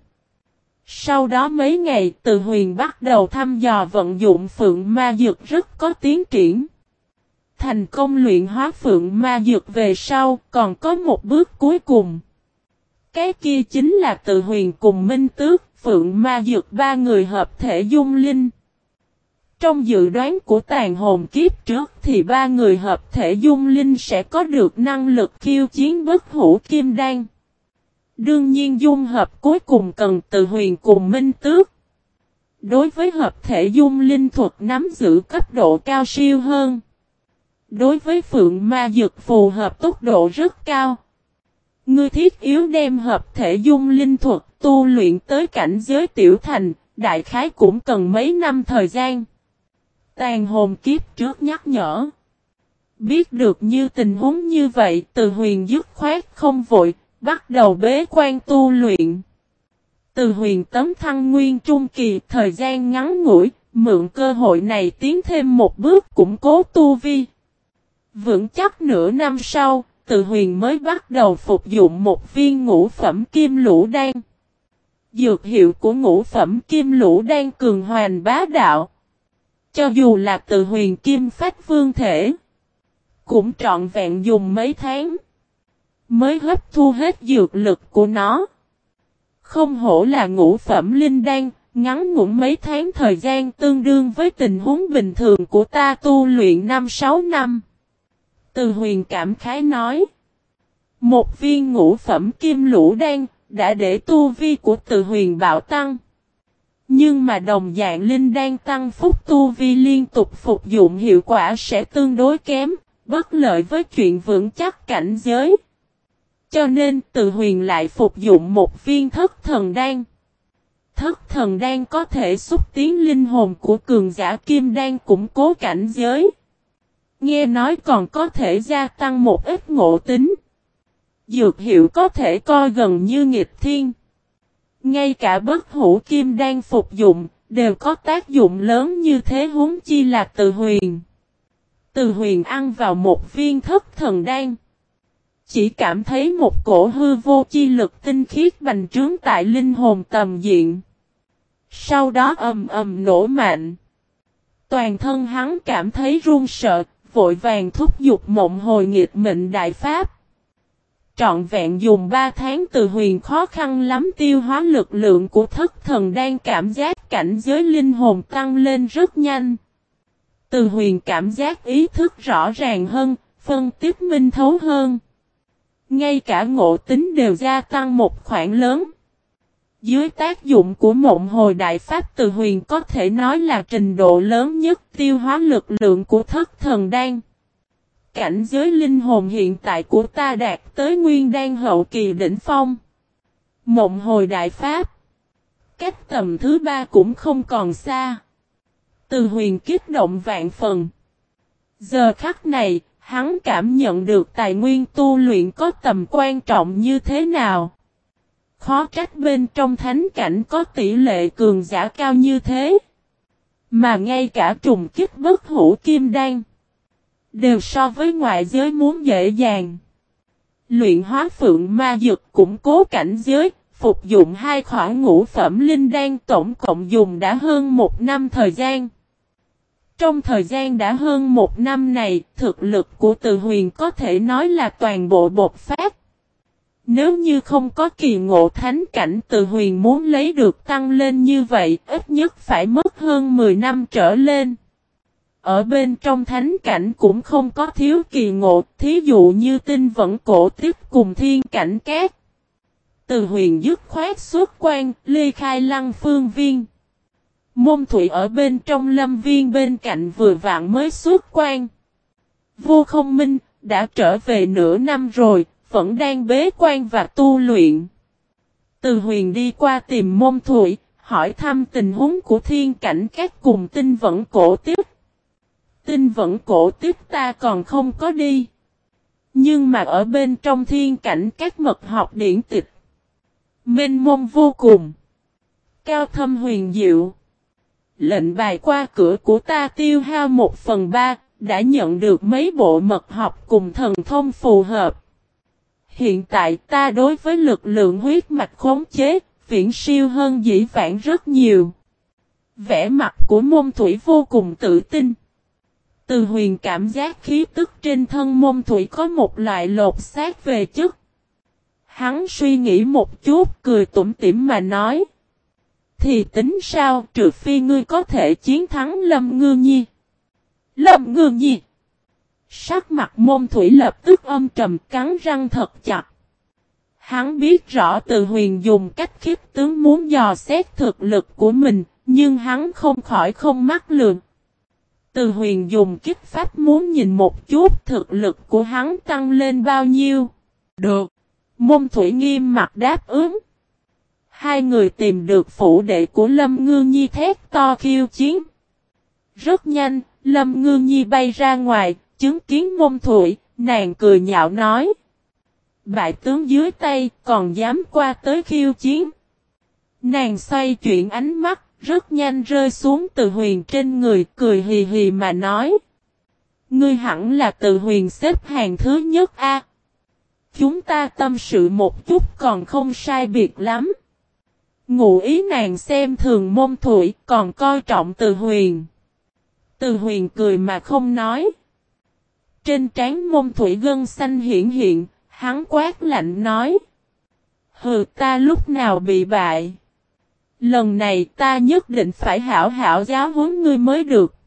Sau đó mấy ngày Từ Huyền bắt đầu thăm dò vận dụng phượng ma dược rất có tiến triển. Thành công luyện hóa phượng ma dược về sau còn có một bước cuối cùng. Cái kia chính là Từ Huyền cùng Minh Tước, phượng ma dược ba người hợp thể dung linh. Trong dự đoán của tàn hồn kiếp trước thì ba người hợp thể dung linh sẽ có được năng lực khiêu chiến bất hủ kim đan. Đương nhiên dung hợp cuối cùng cần Từ Huyền cùng Minh Tước. Đối với hợp thể dung linh thuật nắm giữ cấp độ cao siêu hơn. Đối với phượng ma dược phù hợp tốc độ rất cao. Ngươi thiết yếu đem hợp thể dung linh thuật tu luyện tới cảnh giới tiểu thành, đại khái cũng cần mấy năm thời gian. Tàn hồn kiếp trước nhắc nhở. Biết được như tình huống như vậy, Từ Huyền dứt khoát không vội, bắt đầu bế quan tu luyện. Từ Huyền tấm thăng nguyên trung kỳ, thời gian ngắn ngủi, mượn cơ hội này tiến thêm một bước củng cố tu vi. Vững chắc nửa năm sau, Từ Huyền mới bắt đầu phục dụng một viên ngũ phẩm kim lũ đan. Dược hiệu của ngũ phẩm kim lũ đan cường hoành bá đạo. Cho dù là Từ Huyền kim phách vương thể, cũng trọn vẹn dùng mấy tháng mới hấp thu hết dược lực của nó. Không hổ là ngũ phẩm linh đan, ngắn ngủn mấy tháng thời gian tương đương với tình huống bình thường của ta tu luyện năm sáu năm. Từ Huyền cảm khái nói. Một viên ngũ phẩm kim lũ đan đã để tu vi của Từ Huyền bạo tăng. Nhưng mà đồng dạng linh đan tăng phúc tu vi liên tục phục dụng hiệu quả sẽ tương đối kém, bất lợi với chuyện vững chắc cảnh giới. Cho nên Từ Huyền lại phục dụng một viên thất thần đan. Thất thần đan có thể xúc tiến linh hồn của cường giả kim đan củng cố cảnh giới. Nghe nói còn có thể gia tăng một ít ngộ tính. Dược hiệu có thể coi gần như nghịch thiên. Ngay cả bất hủ kim đan phục dụng đều có tác dụng lớn như thế, huống chi là Từ Huyền. Từ Huyền ăn vào một viên thất thần đan, chỉ cảm thấy một cổ hư vô chi lực tinh khiết bành trướng tại linh hồn tầm diện. Sau đó ầm ầm nổ mạnh. Toàn thân hắn cảm thấy run sợ, vội vàng thúc giục mộng hồi nghịch mệnh đại pháp. Trọn vẹn dùng ba tháng Từ Huyền khó khăn lắm tiêu hóa lực lượng của thất thần đan, cảm giác cảnh giới linh hồn tăng lên rất nhanh. Từ Huyền cảm giác ý thức rõ ràng hơn, phân tích minh thấu hơn. Ngay cả ngộ tính đều gia tăng một khoản lớn. Dưới tác dụng của mộng hồi đại pháp, Từ Huyền có thể nói là trình độ lớn nhất tiêu hóa lực lượng của thất thần đan. Cảnh giới linh hồn hiện tại của ta đạt tới nguyên đan hậu kỳ đỉnh phong. Mộng hồi đại pháp, cách tầm thứ ba cũng không còn xa. Từ Huyền kích động vạn phần. Giờ khắc này, hắn cảm nhận được tài nguyên tu luyện có tầm quan trọng như thế nào. Khó trách bên trong thánh cảnh có tỷ lệ cường giả cao như thế. Mà ngay cả trùng kích bất hủ kim đan đều so với ngoại giới muốn dễ dàng. Luyện hóa phượng ma dược củng cố cảnh giới, phục dụng hai khoản ngũ phẩm linh đan tổng cộng dùng đã hơn một năm thời gian. Trong thời gian đã hơn một năm này, thực lực của Từ Huyền có thể nói là toàn bộ bộc phát. Nếu như không có kỳ ngộ thánh cảnh, Từ Huyền muốn lấy được tăng lên như vậy, ít nhất phải mất hơn mười năm trở lên. Ở bên trong thánh cảnh cũng không có thiếu kỳ ngộ, thí dụ như tinh vẫn cổ tiếp cùng thiên cảnh cát. Từ Huyền dứt khoát xuất quan, ly khai Lăng Phương Viên. Môn Thủy ở bên trong lâm viên bên cạnh vừa vặn mới xuất quan. Vô Không Minh đã trở về nửa năm rồi, vẫn đang bế quan và tu luyện. Từ Huyền đi qua tìm Môn Thủy, hỏi thăm tình huống của thiên cảnh các cùng tinh vẫn cổ tiếp. Tinh vẫn cổ tiếp ta còn không có đi. Nhưng mà ở bên trong thiên cảnh các mật học điển tịch, mênh mông vô cùng, cao thâm huyền diệu. Lệnh bài qua cửa của ta tiêu hao một phần ba, đã nhận được mấy bộ mật học cùng thần thông phù hợp. Hiện tại ta đối với lực lượng huyết mạch khống chế, viễn siêu hơn dĩ vãng rất nhiều. Vẻ mặt của Môn Thủy vô cùng tự tin. Từ Huyền cảm giác khí tức trên thân Môn Thủy có một loại lột xác về chất. Hắn suy nghĩ một chút, cười tủm tỉm mà nói. Thì tính sao, trừ phi ngươi có thể chiến thắng Lâm Ngư Nhi. Lâm Ngư Nhi. Sắc mặt Môn Thủy lập tức âm trầm, cắn răng thật chặt. Hắn biết rõ Từ Huyền dùng cách khiếp tướng muốn dò xét thực lực của mình, nhưng hắn không khỏi không mắc lường. Từ Huyền dùng kích pháp muốn nhìn một chút thực lực của hắn tăng lên bao nhiêu. Được. Môn Thủy nghiêm mặt đáp ứng. Hai người tìm được phủ đệ của Lâm Ngư Nhi thét to khiêu chiến. Rất nhanh, Lâm Ngư Nhi bay ra ngoài, chứng kiến Môn Thủy, nàng cười nhạo nói. Bại tướng dưới tay, còn dám qua tới khiêu chiến. Nàng xoay chuyển ánh mắt, rất nhanh rơi xuống Từ Huyền trên người, cười hì hì mà nói. Ngươi hẳn là Từ Huyền xếp hàng thứ nhất a. Chúng ta tâm sự một chút còn không sai biệt lắm. Ngụ ý nàng xem thường Môn Thủy, còn coi trọng Từ Huyền. Từ Huyền cười mà không nói. Trên trán Môn Thủy gân xanh hiện hiện, hắn quát lạnh nói. Hừ, ta lúc nào bị bại. Lần này ta nhất định phải hảo hảo giáo huấn ngươi mới được.